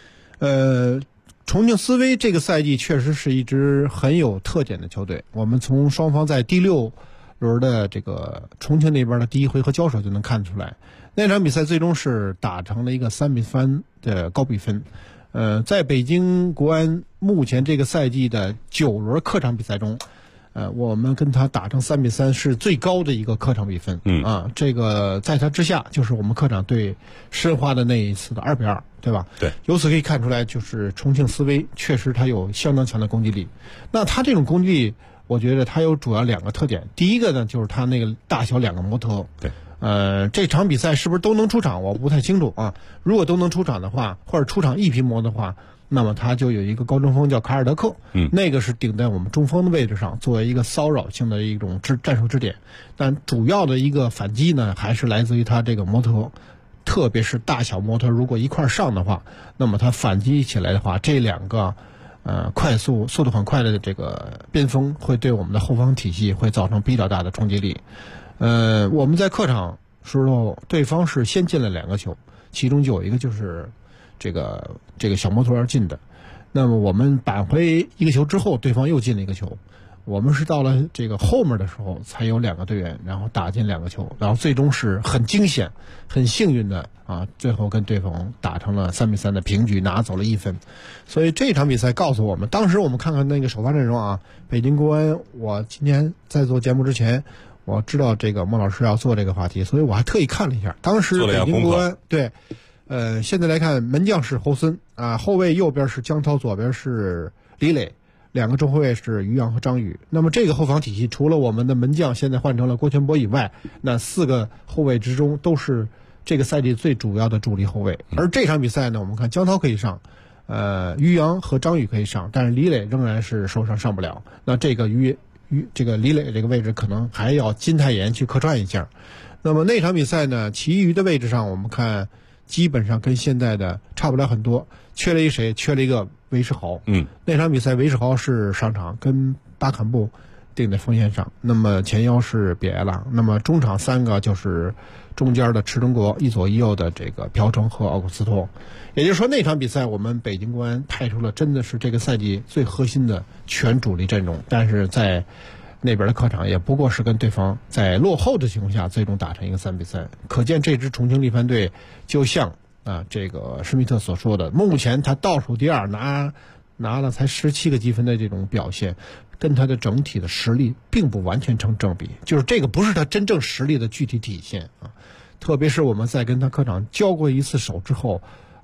重庆斯威这个赛季确实是一支很有特点的球队，我们从双方在第6轮的这个重庆那边的第1回合交手就能看出来，那场比赛最终是打成了一个3-3的高比分。在北京国安目前这个赛季的9轮客场比赛中，我们跟他打成3-3是最高的一个客场比分。这个在他之下就是我们客场对申花的那一次的2-2，对吧？ 对。 由此可以看出来，就是重庆斯威确实他有相当强的攻击力。那他这种攻击力，我觉得他有主要2个特点。第一个呢，就是他那个大小2个摩托。 对。 这场比赛是不是都能出场？我不太清楚啊。如果都能出场的话，或者出场一匹摩的话，那么他就有一个高中锋叫卡尔德克，那个是顶在我们中锋的位置上，作为一个骚扰性的一种战术支点。但主要的一个反击呢，还是来自于他这个摩托，特别是大小摩托如果一块上的话，那么他反击起来的话，这2个速度很快的这个边锋会对我们的后方体系会造成比较大的冲击力。我们在客场时候，对方是先进了2个球，其中就有一个就是这个小摩托进的。那么我们扳回1个球之后，对方又进了1个球。我们是到了这个后面的时候，才有2个队员然后打进2个球，然后最终是很惊险、很幸运的啊，最后跟对方打成了3-3的平局，拿走了1分。所以这场比赛告诉我们，当时我们看看那个首发阵容啊，北京国安，我今天在做节目之前，我知道这个孟老师要做这个话题，所以我还特意看了一下。当时北京国安对，现在来看，门将是侯森啊，后卫右边是姜涛，左边是李磊，2个中后卫是于洋和张宇。那么这个后防体系，除了我们的门将现在换成了郭全博以外，那4个后卫之中都是这个赛季最主要的主力后卫。而这场比赛呢，我们看姜涛可以上，于洋和张宇可以上，但是李磊仍然是受伤上不了。那这个这个李磊这个位置可能还要金泰妍去客串一下。那么那场比赛呢，其余的位置上我们看基本上跟现在的差不了很多，缺了一谁？缺了一个韦世豪。那场比赛韦世豪是上场，跟巴坎布定在锋线上。那么前腰是比埃拉，那么中场3个就是中间的池中国，一左一右的这个朴成和奥古斯托。也就是说，那场比赛我们北京国安派出了真的是这个赛季最核心的全主力阵容，但是在那边的客场也不过是跟对方在落后的情况下最终打成一个3-3。可见这支重庆力帆队就像这个施密特所说的，目前他倒数第2，拿了才17个积分的这种表现，跟他的整体的实力并不完全成正比，就是这个不是他真正实力的具体体现啊。特别是我们在跟他客场交过一次手之后，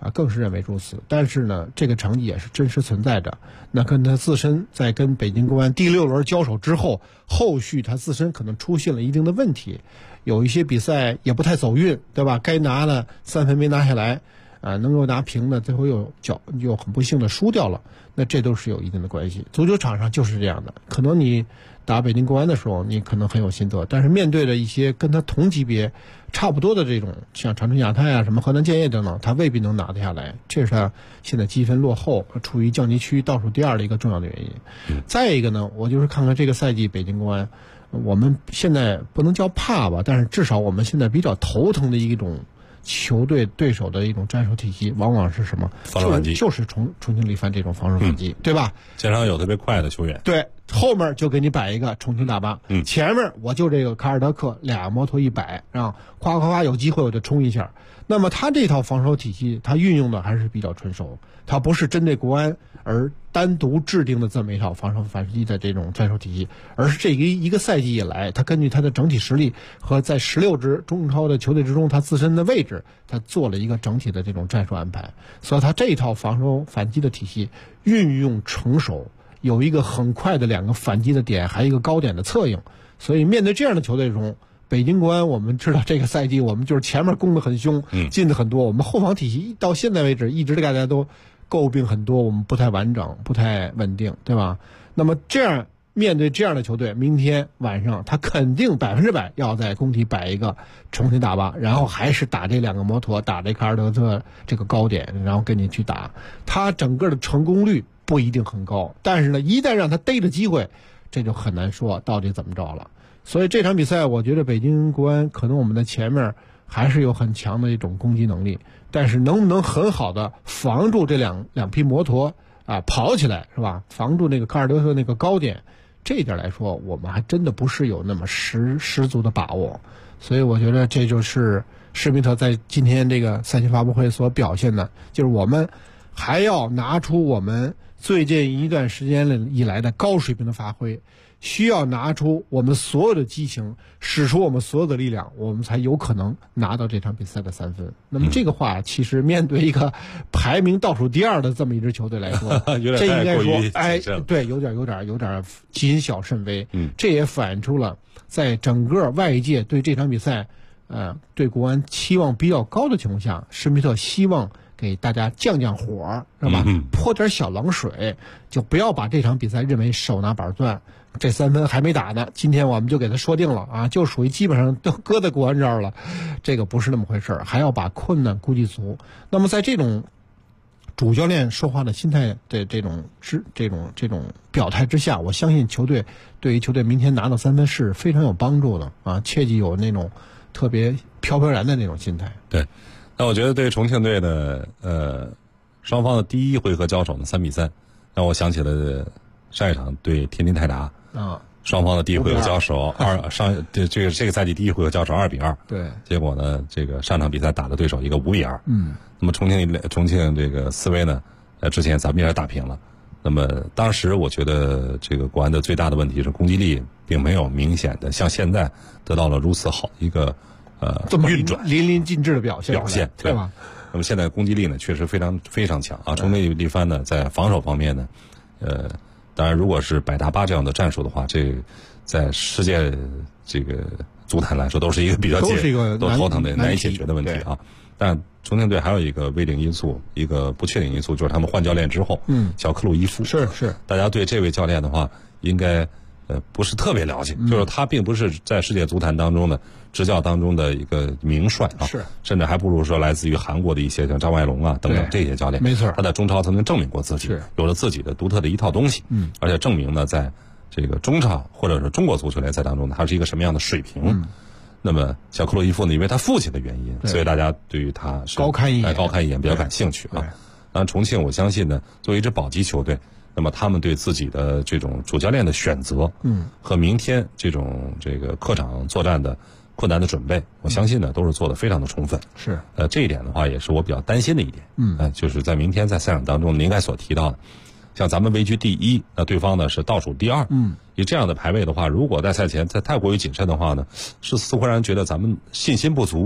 更是认为如此。但是呢，这个成绩也是真实存在着。那跟他自身在跟北京国安第6轮交手之后，后续他自身可能出现了一定的问题，有一些比赛也不太走运，对吧？该拿的3分没拿下来，能够拿平的，最后又很不幸的输掉了。那这都是有一定的关系。足球场上就是这样的，可能你打北京国安的时候，你可能很有心得，但是面对着一些跟他同级别差不多的这种，像长春亚泰啊、什么河南建业等等，他未必能拿得下来。这是他现在积分落后，处于降级区倒数第2的一个重要的原因。再一个呢，我就是看看这个赛季北京国安，我们现在不能叫怕吧，但是至少我们现在比较头疼的一种球队对手的一种战术体系，往往是什么？ 防守反击， 就是重庆力帆这种防守反击，对吧？ 经常有特别快的球员， 对，后面就给你摆一个重庆大巴，前面我就这个卡尔德克俩摩托一摆，然后夸夸夸有机会我就冲一下。那么他这套防守体系，他运用的还是比较纯熟，他不是针对国安而单独制定的这么一套防守反击的这种战术体系，而是这一个赛季以来，他根据他的整体实力和在16支中超的球队之中他自身的位置，他做了一个整体的这种战术安排。所以他这套防守反击的体系运用成熟，有一个很快的2个反击的点，还有一个高点的策应。所以面对这样的球队中，北京国安我们知道这个赛季我们就是前面攻得很凶，进的很多，我们后防体系到现在为止一直大家都诟病很多，我们不太完整，不太稳定，对吧？那么这样面对这样的球队，明天晚上他肯定100%要在工体摆一个重庆大巴，然后还是打这2个摩托，打这卡尔德特这个高点，然后跟你去打，他整个的成功率不一定很高，但是呢，一旦让他逮着机会，这就很难说到底怎么着了。所以这场比赛，我觉得北京国安可能我们的前面还是有很强的一种攻击能力，但是能不能很好的防住这两匹摩托跑起来，是吧？防住那个卡尔德特那个高点，这一点来说，我们还真的不是有那么十足的把握。所以我觉得这就是施密特在今天这个赛前发布会所表现的，就是我们还要拿出我们最近一段时间以来的高水平的发挥，需要拿出我们所有的激情，使出我们所有的力量，我们才有可能拿到这场比赛的3分。那么这个话，其实面对一个排名倒数第2的这么一支球队来说，这应该说，对，有点谨小慎微。这也反映出了在整个外界对这场比赛，对国安期望比较高的情况下，施密特希望给大家降火，是吧？泼点小冷水，就不要把这场比赛认为手拿板攥，这3分还没打呢，今天我们就给他说定了啊，就属于基本上都搁在国安这儿了，这个不是那么回事，还要把困难估计足。那么在这种主教练说话的心态的这种表态之下，我相信对于球队明天拿到3分是非常有帮助的啊！切记有那种特别飘飘然的那种心态。 对，那我觉得对重庆队的双方的第一回合交手的3-3，让我想起了上一场对天津泰达双方的第一回合交手这个赛季第一回合交手2-2， 对， 结果呢，这个上场比赛打的对手一个5-2，那么重庆这个思维呢，之前咱们也是打平了。那么当时我觉得这个国安的最大的问题是攻击力并没有明显的像现在得到了如此好一个这么运转淋漓尽致的表现， 对吧？那么现在攻击力呢确实非常非常强啊！重庆力帆呢在防守方面呢，当然如果是百搭8这样的战术的话，这在世界这个足坛来说都是一个比较都头疼的难以解决的问题啊。但重庆队还有一个未定因素，一个不确定因素，就是他们换教练之后，小克鲁伊夫是大家对这位教练的话，应该不是特别了解，就是他并不是在世界足坛当中的执教当中的一个名帅啊，甚至还不如说来自于韩国的一些像张外龙啊等等这些教练， 没错， 他在中超曾经证明过自己，有了自己的独特的一套东西，而且证明呢，在这个中超或者是中国足球联赛当中呢，他是一个什么样的水平。那么小克洛伊夫呢，因为他父亲的原因，所以大家对于他是高看一眼比较感兴趣啊。当然重庆我相信呢，作为一支保级球队，那么他们对自己的这种主教练的选择，和明天这个客场作战的困难的准备，我相信呢都是做得非常的充分。 是这一点的话，也是我比较担心的一点。就是在明天在赛场当中，您刚才所提到的，像咱们位居第1，那对方呢是倒数第2。以这样的排位的话，如果在赛前太过于谨慎的话呢，是似乎让人觉得咱们信心不足，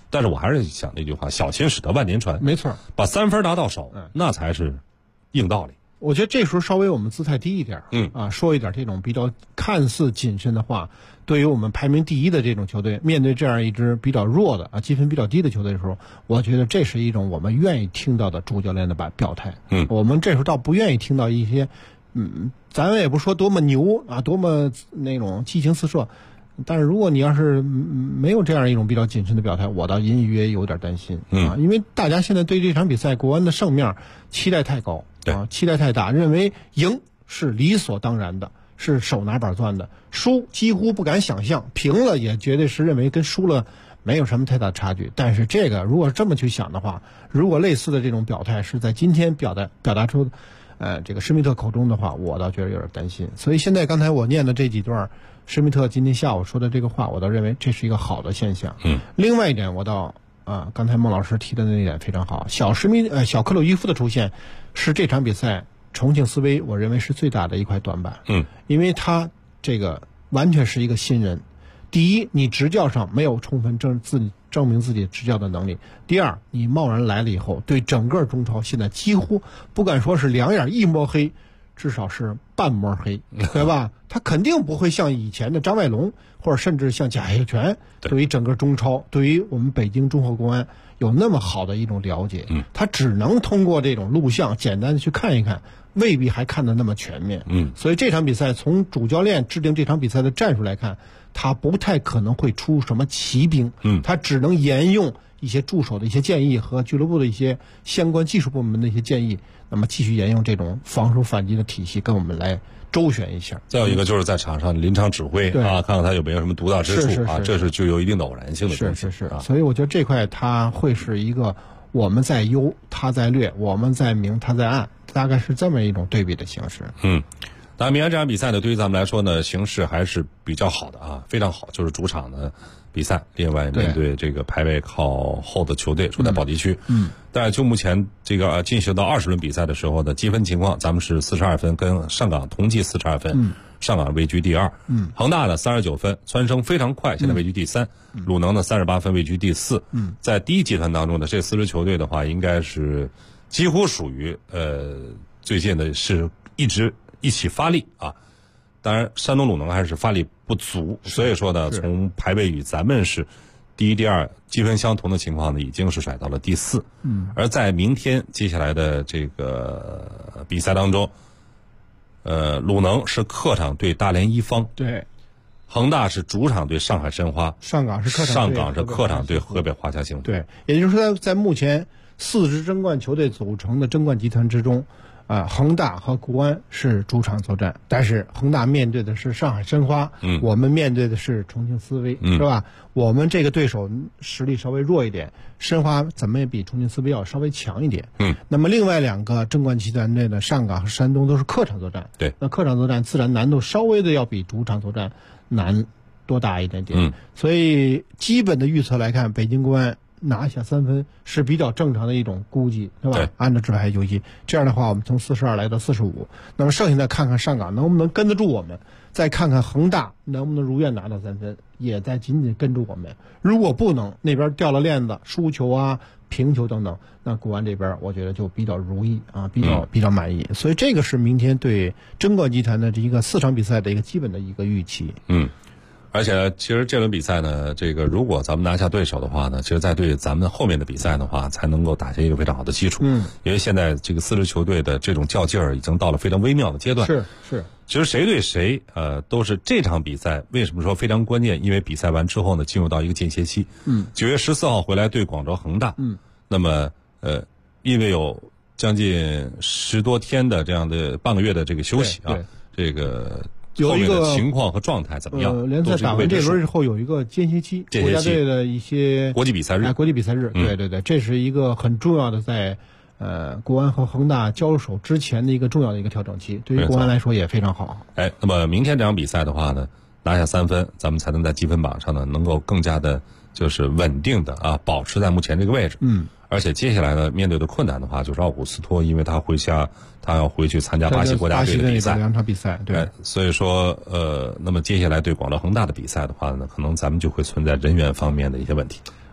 但是我还是想那句话，小秦使得万年船， 没错， 把3分拿到手，那才是硬道理。 我觉得这时候稍微我们姿态低一点，说一点这种比较看似谨慎的话，对于我们排名第一的这种球队，面对这样一支比较弱的积分比较低的球队的时候，我觉得这是一种我们愿意听到的主教练的表态。我们这时候倒不愿意听到一些，咱们也不说多么牛多么那种激情四射，但是如果你要是没有这样一种比较谨慎的表态，我倒隐约有点担心因为大家现在对这场比赛国安的胜面期待太高。期待太大，认为赢是理所当然的，是手拿板攥的，输几乎不敢想象，平了也绝对是认为跟输了没有什么太大差距。但是这个如果这么去想的话，如果类似的这种表态是在今天表达出这个施密特口中的话，我倒觉得有点担心。所以现在刚才我念的这几段施密特今天下午说的这个话，我倒认为这是一个好的现象。另外一点我倒刚才孟老师提的那一点非常好，小克鲁伊夫的出现是这场比赛重庆斯威我认为是最大的一块短板。因为他这个完全是一个新人。第一，你执教上没有充分证明自己执教的能力；第二，你贸然来了以后，对整个中超现在几乎不敢说是两眼一抹黑，至少是半抹黑，对吧？他肯定不会像以前的张外龙，或者甚至像贾跃全，对于整个中超，对于我们北京中赫公安有那么好的一种了解。他只能通过这种录像简单的去看一看，未必还看得那么全面。所以这场比赛从主教练制定这场比赛的战术来看，他不太可能会出什么奇兵。他只能沿用一些助手的一些建议和俱乐部的一些相关技术部门的一些建议，那么继续沿用这种防守反击的体系跟我们来周旋一下。 再有一个就是在场上临场指挥看看他有没有什么独到之处这是具有一定的偶然性的东西。 所以我觉得这块他会是一个我们在优他在劣，我们在明他在暗，大概是这么一种对比的形式。 当然明天这场比赛呢，对于咱们来说呢，形势还是比较好的非常好，就是主场的比赛，另外面对这个排位靠后的球队，处在保级区。但是就目前这个进行到20轮比赛的时候的积分情况，咱们是42分，跟上港同计42分，上港位居第2。恒大呢39分，蹿升非常快，现在位居第3。鲁能呢38分，位居第4。在第一集团当中的这4支球队的话，应该是几乎属于最近的是一直一起发力当然山东鲁能还是发力不足，所以说呢，从排位与咱们是第1、第2积分相同的情况呢，已经是甩到了第4。而在明天接下来的这个比赛当中，鲁能是客场对大连一方， 对， 恒大是主场对上海申花， 上港是客场对河北华夏幸福。 对，也就是说在目前4支争冠球队组成的争冠集团之中，恒大和国安是主场作战，但是恒大面对的是上海申花，我们面对的是重庆斯威，是吧？我们这个对手实力稍微弱一点，申花怎么也比重庆斯威要稍微强一点。那么另外2个争冠集团内的上港和山东都是客场作战， 对， 那客场作战自然难度稍微的要比主场作战难多大一点点。所以基本的预测来看，北京国安拿下3分是比较正常的一种估计，对吧？对，按照制牌游戏，这样的话，我们从42来到45，那么剩下的看看上港能不能跟得住我们，再看看恒大能不能如愿拿到3分，也在紧紧跟住我们。如果不能，那边掉了链子，输球平球等等，那国安这边我觉得就比较如意比较满意。所以这个是明天对争冠集团的这一个4场比赛的一个基本的一个预期。 而且其实这轮比赛呢，这个如果咱们拿下对手的话呢，其实在对咱们后面的比赛的话，才能够打下一个非常好的基础。因为现在这个4支球队的这种较劲儿已经到了非常微妙的阶段。 是， 其实谁对谁都是这场比赛为什么说非常关键？因为比赛完之后呢，进入到一个间歇期。9月14号回来对广州恒大。那么因为有将近10多天的这样的半个月的这个休息这个有一个情况和状态怎么样？ 联赛打完这轮之后有一个间歇期，国家队的一些国际比赛日， 对，这是一个很重要的在国安和恒大交手之前的一个重要的一个调整期，对于国安来说也非常好。 那么明天这场比赛的话呢，拿下3分，咱们才能在积分榜上呢能够更加的就是稳定的保持在目前这个位置。而且接下来呢，面对的困难的话，就是奥古斯托，因为他要回去参加巴西国家队的比赛 ，2场比赛，对。 所以说那么接下来对广州恒大的比赛的话呢，可能咱们就会存在人员方面的一些问题。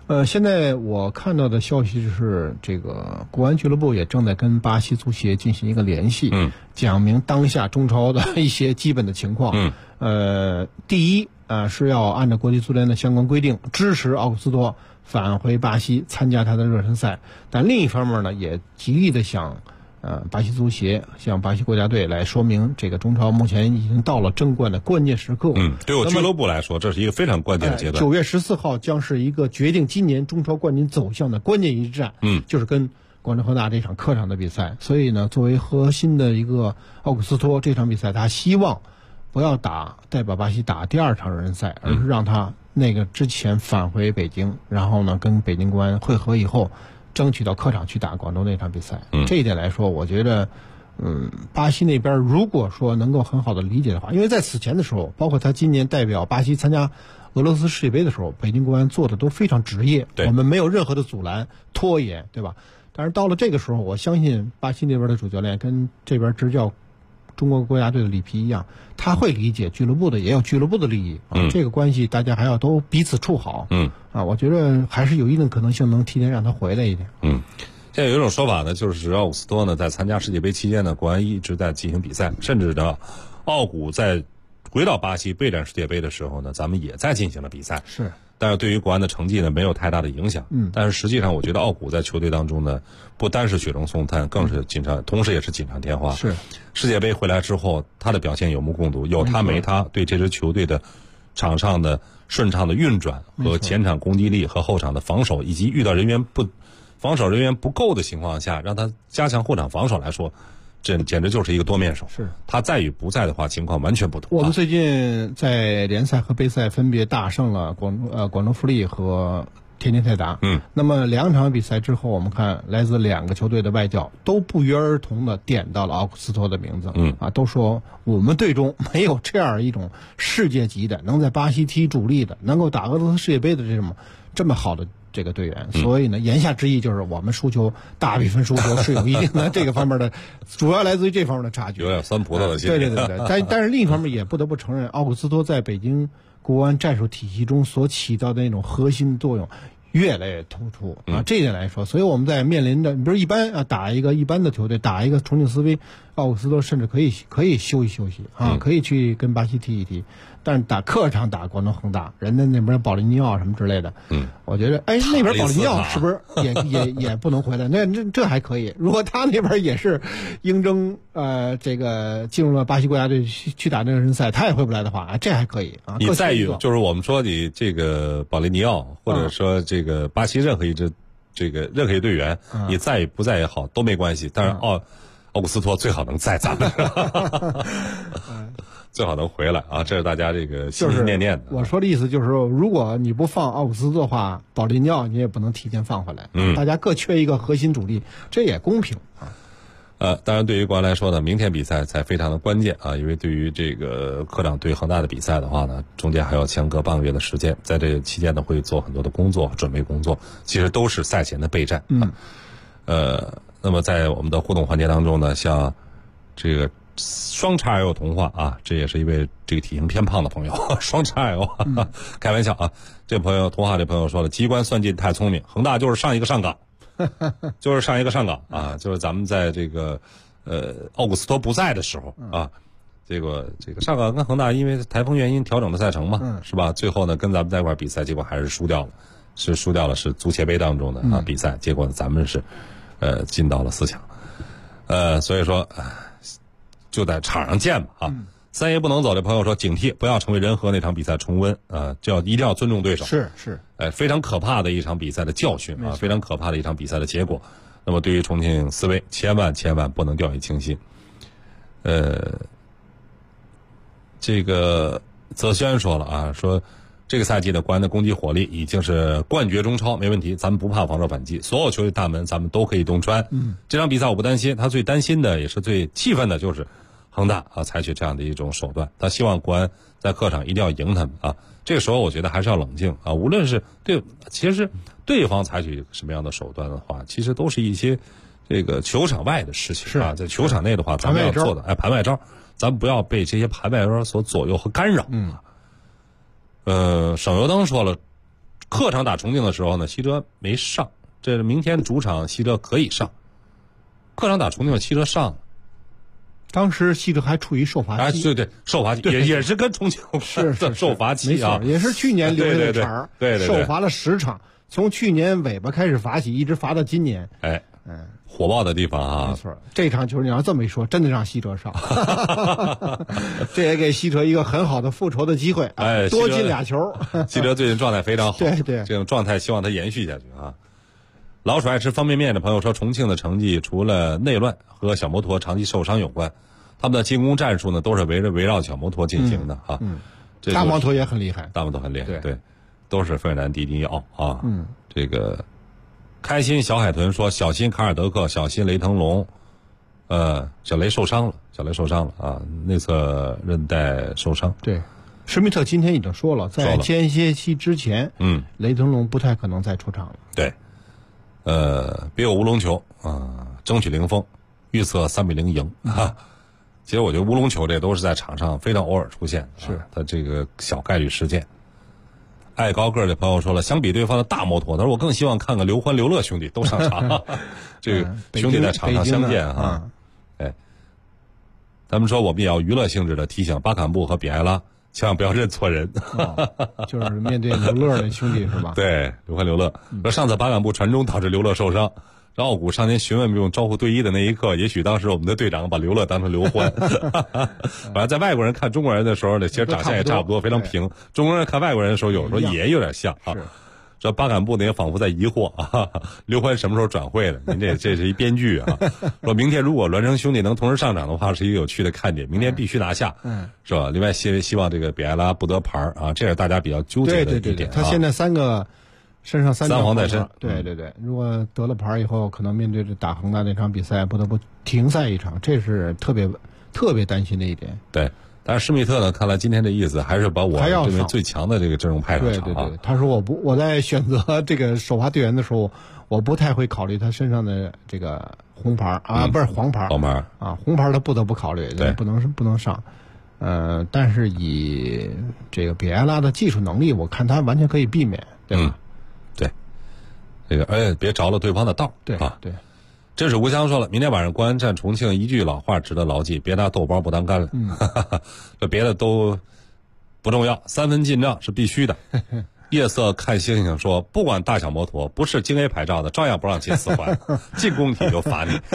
现在我看到的消息是，这个国安俱乐部也正在跟巴西足协进行一个联系，讲明当下中超的一些基本的情况。第一是要按照国际足联的相关规定支持奥古斯托返回巴西参加他的热身赛，但另一方面呢，也极力的想巴西足协向巴西国家队来说明，这个中超目前已经到了争冠的关键时刻。 对我俱乐部来说，这是一个非常关键的阶段。 9月14号将是一个决定今年中超冠军走向的关键一战。就是跟广州恒大这场客场的比赛。所以呢，作为核心的一个奥古斯托，这场比赛他希望不要代表巴西打第2场热身赛，而是让他那个之前返回北京，然后呢跟北京国安会合以后，争取到客场去打广州那场比赛。这一点来说，我觉得巴西那边如果说能够很好的理解的话，因为在此前的时候，包括他今年代表巴西参加俄罗斯世界杯的时候，北京国安做的都非常职业，我们没有任何的阻拦拖延，对吧？但是到了这个时候，我相信巴西那边的主教练跟这边执教中国国家队的里皮一样，他会理解俱乐部的也有俱乐部的利益这个关系大家还要都彼此处好。我觉得还是有一定可能性能提前让他回来一点。 现在有一种说法呢，就是奥古斯托呢在参加世界杯期间呢，国安一直在进行比赛，甚至呢，奥古在回到巴西备战世界杯的时候呢，咱们也在进行了比赛。 是， 但是对于国安的成绩呢，没有太大的影响。但是实际上，我觉得奥古在球队当中呢，不单是雪中送炭，更是同时也是锦上添花。 是， 世界杯回来之后，他的表现有目共睹，有他没他，对这支球队的场上的顺畅的运转和前场攻击力和后场的防守，以及遇到防守人员不够的情况下，让他加强后场防守来说，这简直就是一个多面手。 是， 他在与不在的话，情况完全不同。 我们最近在联赛和杯赛分别大胜了广州富力和天津泰达。那么2场比赛之后，我们看来自2个球队的外教都不约而同的点到了奥古斯托的名字。都说我们队中没有这样一种世界级的，能在巴西踢主力的，能够打俄罗斯世界杯的这么好的这个队员。所以呢，言下之意就是我们输球大比分输球是有一定的这个方面的，主要来自于这方面的差距， 有点酸葡萄的心理。 对。但是另一方面也不得不承认，奥古斯托在北京国安战术体系中所起到的那种核心作用越来越突出这一点来说，所以我们在面临着，比如一般打一个一般的球队，打一个重庆斯威，奥古斯托甚至可以休息休息可以去跟巴西踢一踢。但是打客场打广州恒大，人家那边保利尼奥什么之类的，我觉得那边保利尼奥是不是也不能回来？那这还可以。如果他那边也是应征这个进入了巴西国家队去打热身赛，他也回不来的话，这还可以啊。 你在于就是我们说你这个保利尼奥，或者说这个巴西任何一支任何一队员，你在与不在也好都没关系。但是奥古斯托最好能在咱们。最好能回来这是大家这个心心念念的。 我说的意思就是说，如果你不放奥古斯托的话，保利尼奥你也不能提前放回来。大家各缺一个核心主力，这也公平当然对于国安来说呢，明天比赛才非常的关键因为对于这个客场对恒大的比赛的话呢，中间还要相隔半个月的时间，在这期间呢会做很多的工作，准备工作，其实都是赛前的备战。那么在我们的互动环节当中呢，像这个双叉 L 童话这也是一位这个体型偏胖的朋友，双叉 L 开玩笑这朋友童话这朋友说了，机关算尽太聪明，恒大就是上一个上岗就是上一个上岗就是咱们在这个奥古斯托不在的时候这个上港跟恒大因为台风原因调整了赛程嘛，是吧？最后呢跟咱们在一块比赛，结果还是输掉了，是足协杯当中的比赛，结果呢咱们是进到了4强，所以说就在场上见吧3爷不能走的朋友说，警惕不要成为人和那场比赛重温一定要尊重对手。 是非常可怕的一场比赛的教训非常可怕的一场比赛的结果。那么对于重庆斯威，千万不能掉以轻心。这个泽轩说了说这个赛季的国安的攻击火力已经是冠绝中超，没问题，咱们不怕防守反击，所有球队大门咱们都可以洞穿。这场比赛我不担心，他最担心的也是最气愤的就是恒大采取这样的一种手段，他希望国安在客场一定要赢他们这个时候我觉得还是要冷静无论是其实对方采取什么样的手段的话，其实都是一些这个球场外的事情在球场内的话咱们要做的盘外招，咱们不要被这些盘外招所左右和干扰。省油灯说了， 客场打重庆的时候呢，西哲没上，这明天主场西哲可以上。客场打重庆，西哲上了。 当时西哲还处于受罚期， 对，受罚期也是跟重庆是受罚期啊， 也是去年留下的茬儿， 对， 受罚了10场，从去年尾巴开始罚起，一直罚到今年。 火爆的地方啊， 没错。这场球你要这么一说，真的让西哲上，这也给西哲一个很好的复仇的机会。多进2球。 西哲最近状态非常好， 对， 这种状态希望他延续下去啊。老鼠爱吃方便面的朋友说，重庆的成绩除了内乱和小摩托长期受伤有关，他们的进攻战术呢都是围绕小摩托进行的啊。 大摩托也很厉害， 大摩托很厉害，对，都是费尔南迪尼奥啊。这个开心小海豚说，小心卡尔德克，小心雷腾龙。小雷受伤了啊，内侧韧带受伤。 对，施密特今天已经说了，在间歇期之前，雷腾龙不太可能再出场了。 对。别有乌龙球啊，争取0封，预测3-0赢啊。其实我觉得乌龙球这都是在场上非常偶尔出现，是他这个小概率事件。爱高个的朋友说了，相比对方的大摩托，他说我更希望看看刘欢、刘乐兄弟都上场，这个兄弟在场上相见啊。咱们说我们也要娱乐性质的提醒巴坎布和比埃拉，千万不要认错人。 就是面对刘乐的兄弟是吧？ 对，刘欢、刘乐。说上次巴坎布传中导致刘乐受伤，奥古上前询问用招呼队医的那一刻，也许当时我们的队长把刘乐当成刘欢。反正在外国人看中国人的时候呢，其实长相也差不多，非常平。中国人看外国人的时候，有时候也有点像啊。这巴坎布呢也仿佛在疑惑啊，刘欢什么时候转会的？您这是一编剧啊。说明天如果孪生兄弟能同时上场的话，是一个有趣的看点。明天必须拿下，是吧？另外希望这个比埃拉不得牌啊，这是大家比较纠结的一点。 他现在身上3 黄在身， 对，如果得了牌以后，可能面对着打恒大那场比赛，不得不停赛一场，这是特别担心的一点。 对。但是施密特呢，看来今天这意思还是把我认为最强的这个阵容派上场啊。 对，他说我在选择这个首发队员的时候，我不太会考虑他身上的这个红牌啊，不是黄牌啊，红牌他不得不考虑，不能上。但是以这个比埃拉的技术能力，我看他完全可以避免，对吧？ 对，这个别着了对方的道， 对。 这是吴香说了，明天晚上国安战重庆，一句老话值得牢记，别拿豆包不当干了。这别的都不重要，3分进账是必须的。夜色看星星说，不管大小摩托，不是京 A 牌照的，照样不让进4环，进工体就罚你。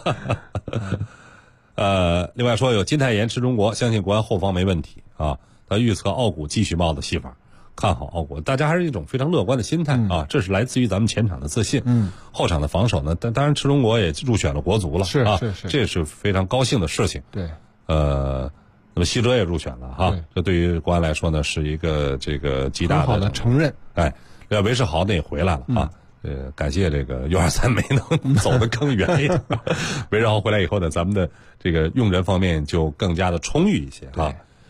另外说有金泰妍吃中国，相信国安后方没问题啊。他预测奥古继续帽子戏法。看好奥古，大家还是一种非常乐观的心态啊，这是来自于咱们前场的自信。后场的防守呢，当然吃中国也入选了国足了， 是， 这是非常高兴的事情。 对， 那么西哲也入选了哈，这对于国安来说呢，是一个这个极大的很好的承认。 韦世豪呢也回来了啊，感谢这个U23没能走得更远一点。韦世豪回来以后呢，咱们的这个用人方面就更加的充裕一些啊。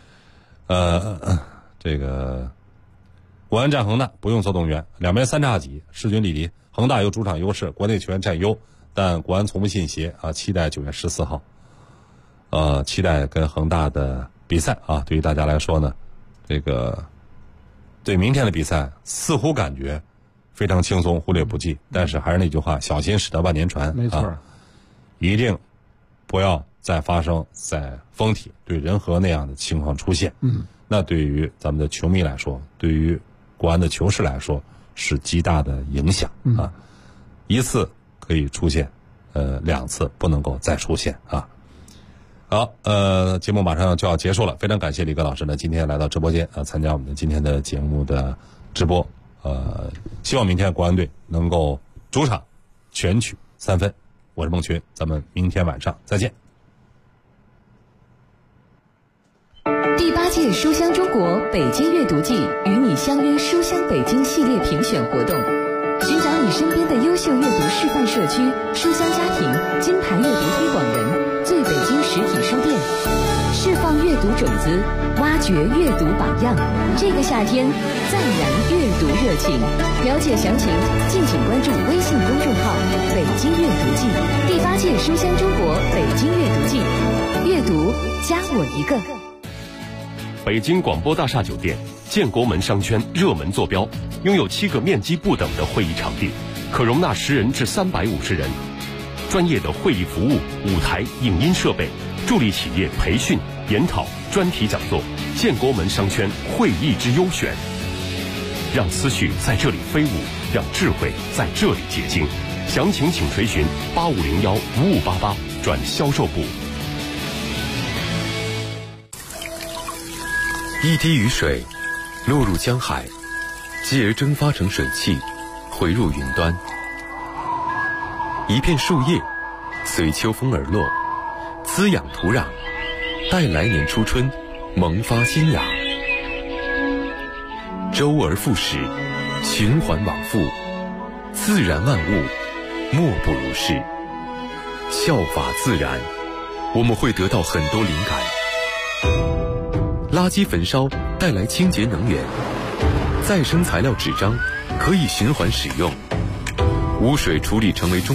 这个。国安战恒大不用做动员，2边3差几，势均力敌。恒大有主场优势，国内球员占优，但国安从不信邪啊！期待9月14号，期待跟恒大的比赛啊！对于大家来说呢，这个对明天的比赛似乎感觉非常轻松，忽略不计。但是还是那句话，小心驶得万年船， 没错， 一定不要再发生在丰体对人和那样的情况出现。那对于咱们的球迷来说，对于国安的球市来说是极大的影响啊！一次可以出现，2次不能够再出现啊！好，节目马上就要结束了，非常感谢李哥老师呢今天来到直播间参加我们的今天的节目的直播，希望明天国安队能够主场全取3分。我是孟群，咱们明天晚上再见。 第8届书香中国北京阅读季与你相约书香北京系列评选活动，寻找你身边的优秀阅读示范社区、书香家庭、金牌阅读推广人、最北京实体书店，释放阅读种子，挖掘阅读榜样。这个夏天再燃阅读热情。了解详情，敬请关注微信公众号“北京阅读季”。第8届书香中国北京阅读季，阅读加我一个。 北京广播大厦酒店建国门商圈热门坐标，拥有7个面积不等的会议场地，可容纳10人至350人。专业的会议服务、舞台、影音设备，助力企业培训、研讨、专题讲座。建国门商圈会议之优选，让思绪在这里飞舞，让智慧在这里结晶。详情请垂询8501-5588转销售部。 一滴雨水落入江海，继而蒸发成水汽，回入云端。一片树叶随秋风而落，滋养土壤，待来年初春萌发新芽。周而复始，循环往复，自然万物莫不如是。效法自然，我们会得到很多灵感。垃圾焚烧带来清洁能源，再生材料纸张可以循环使用，污水处理成为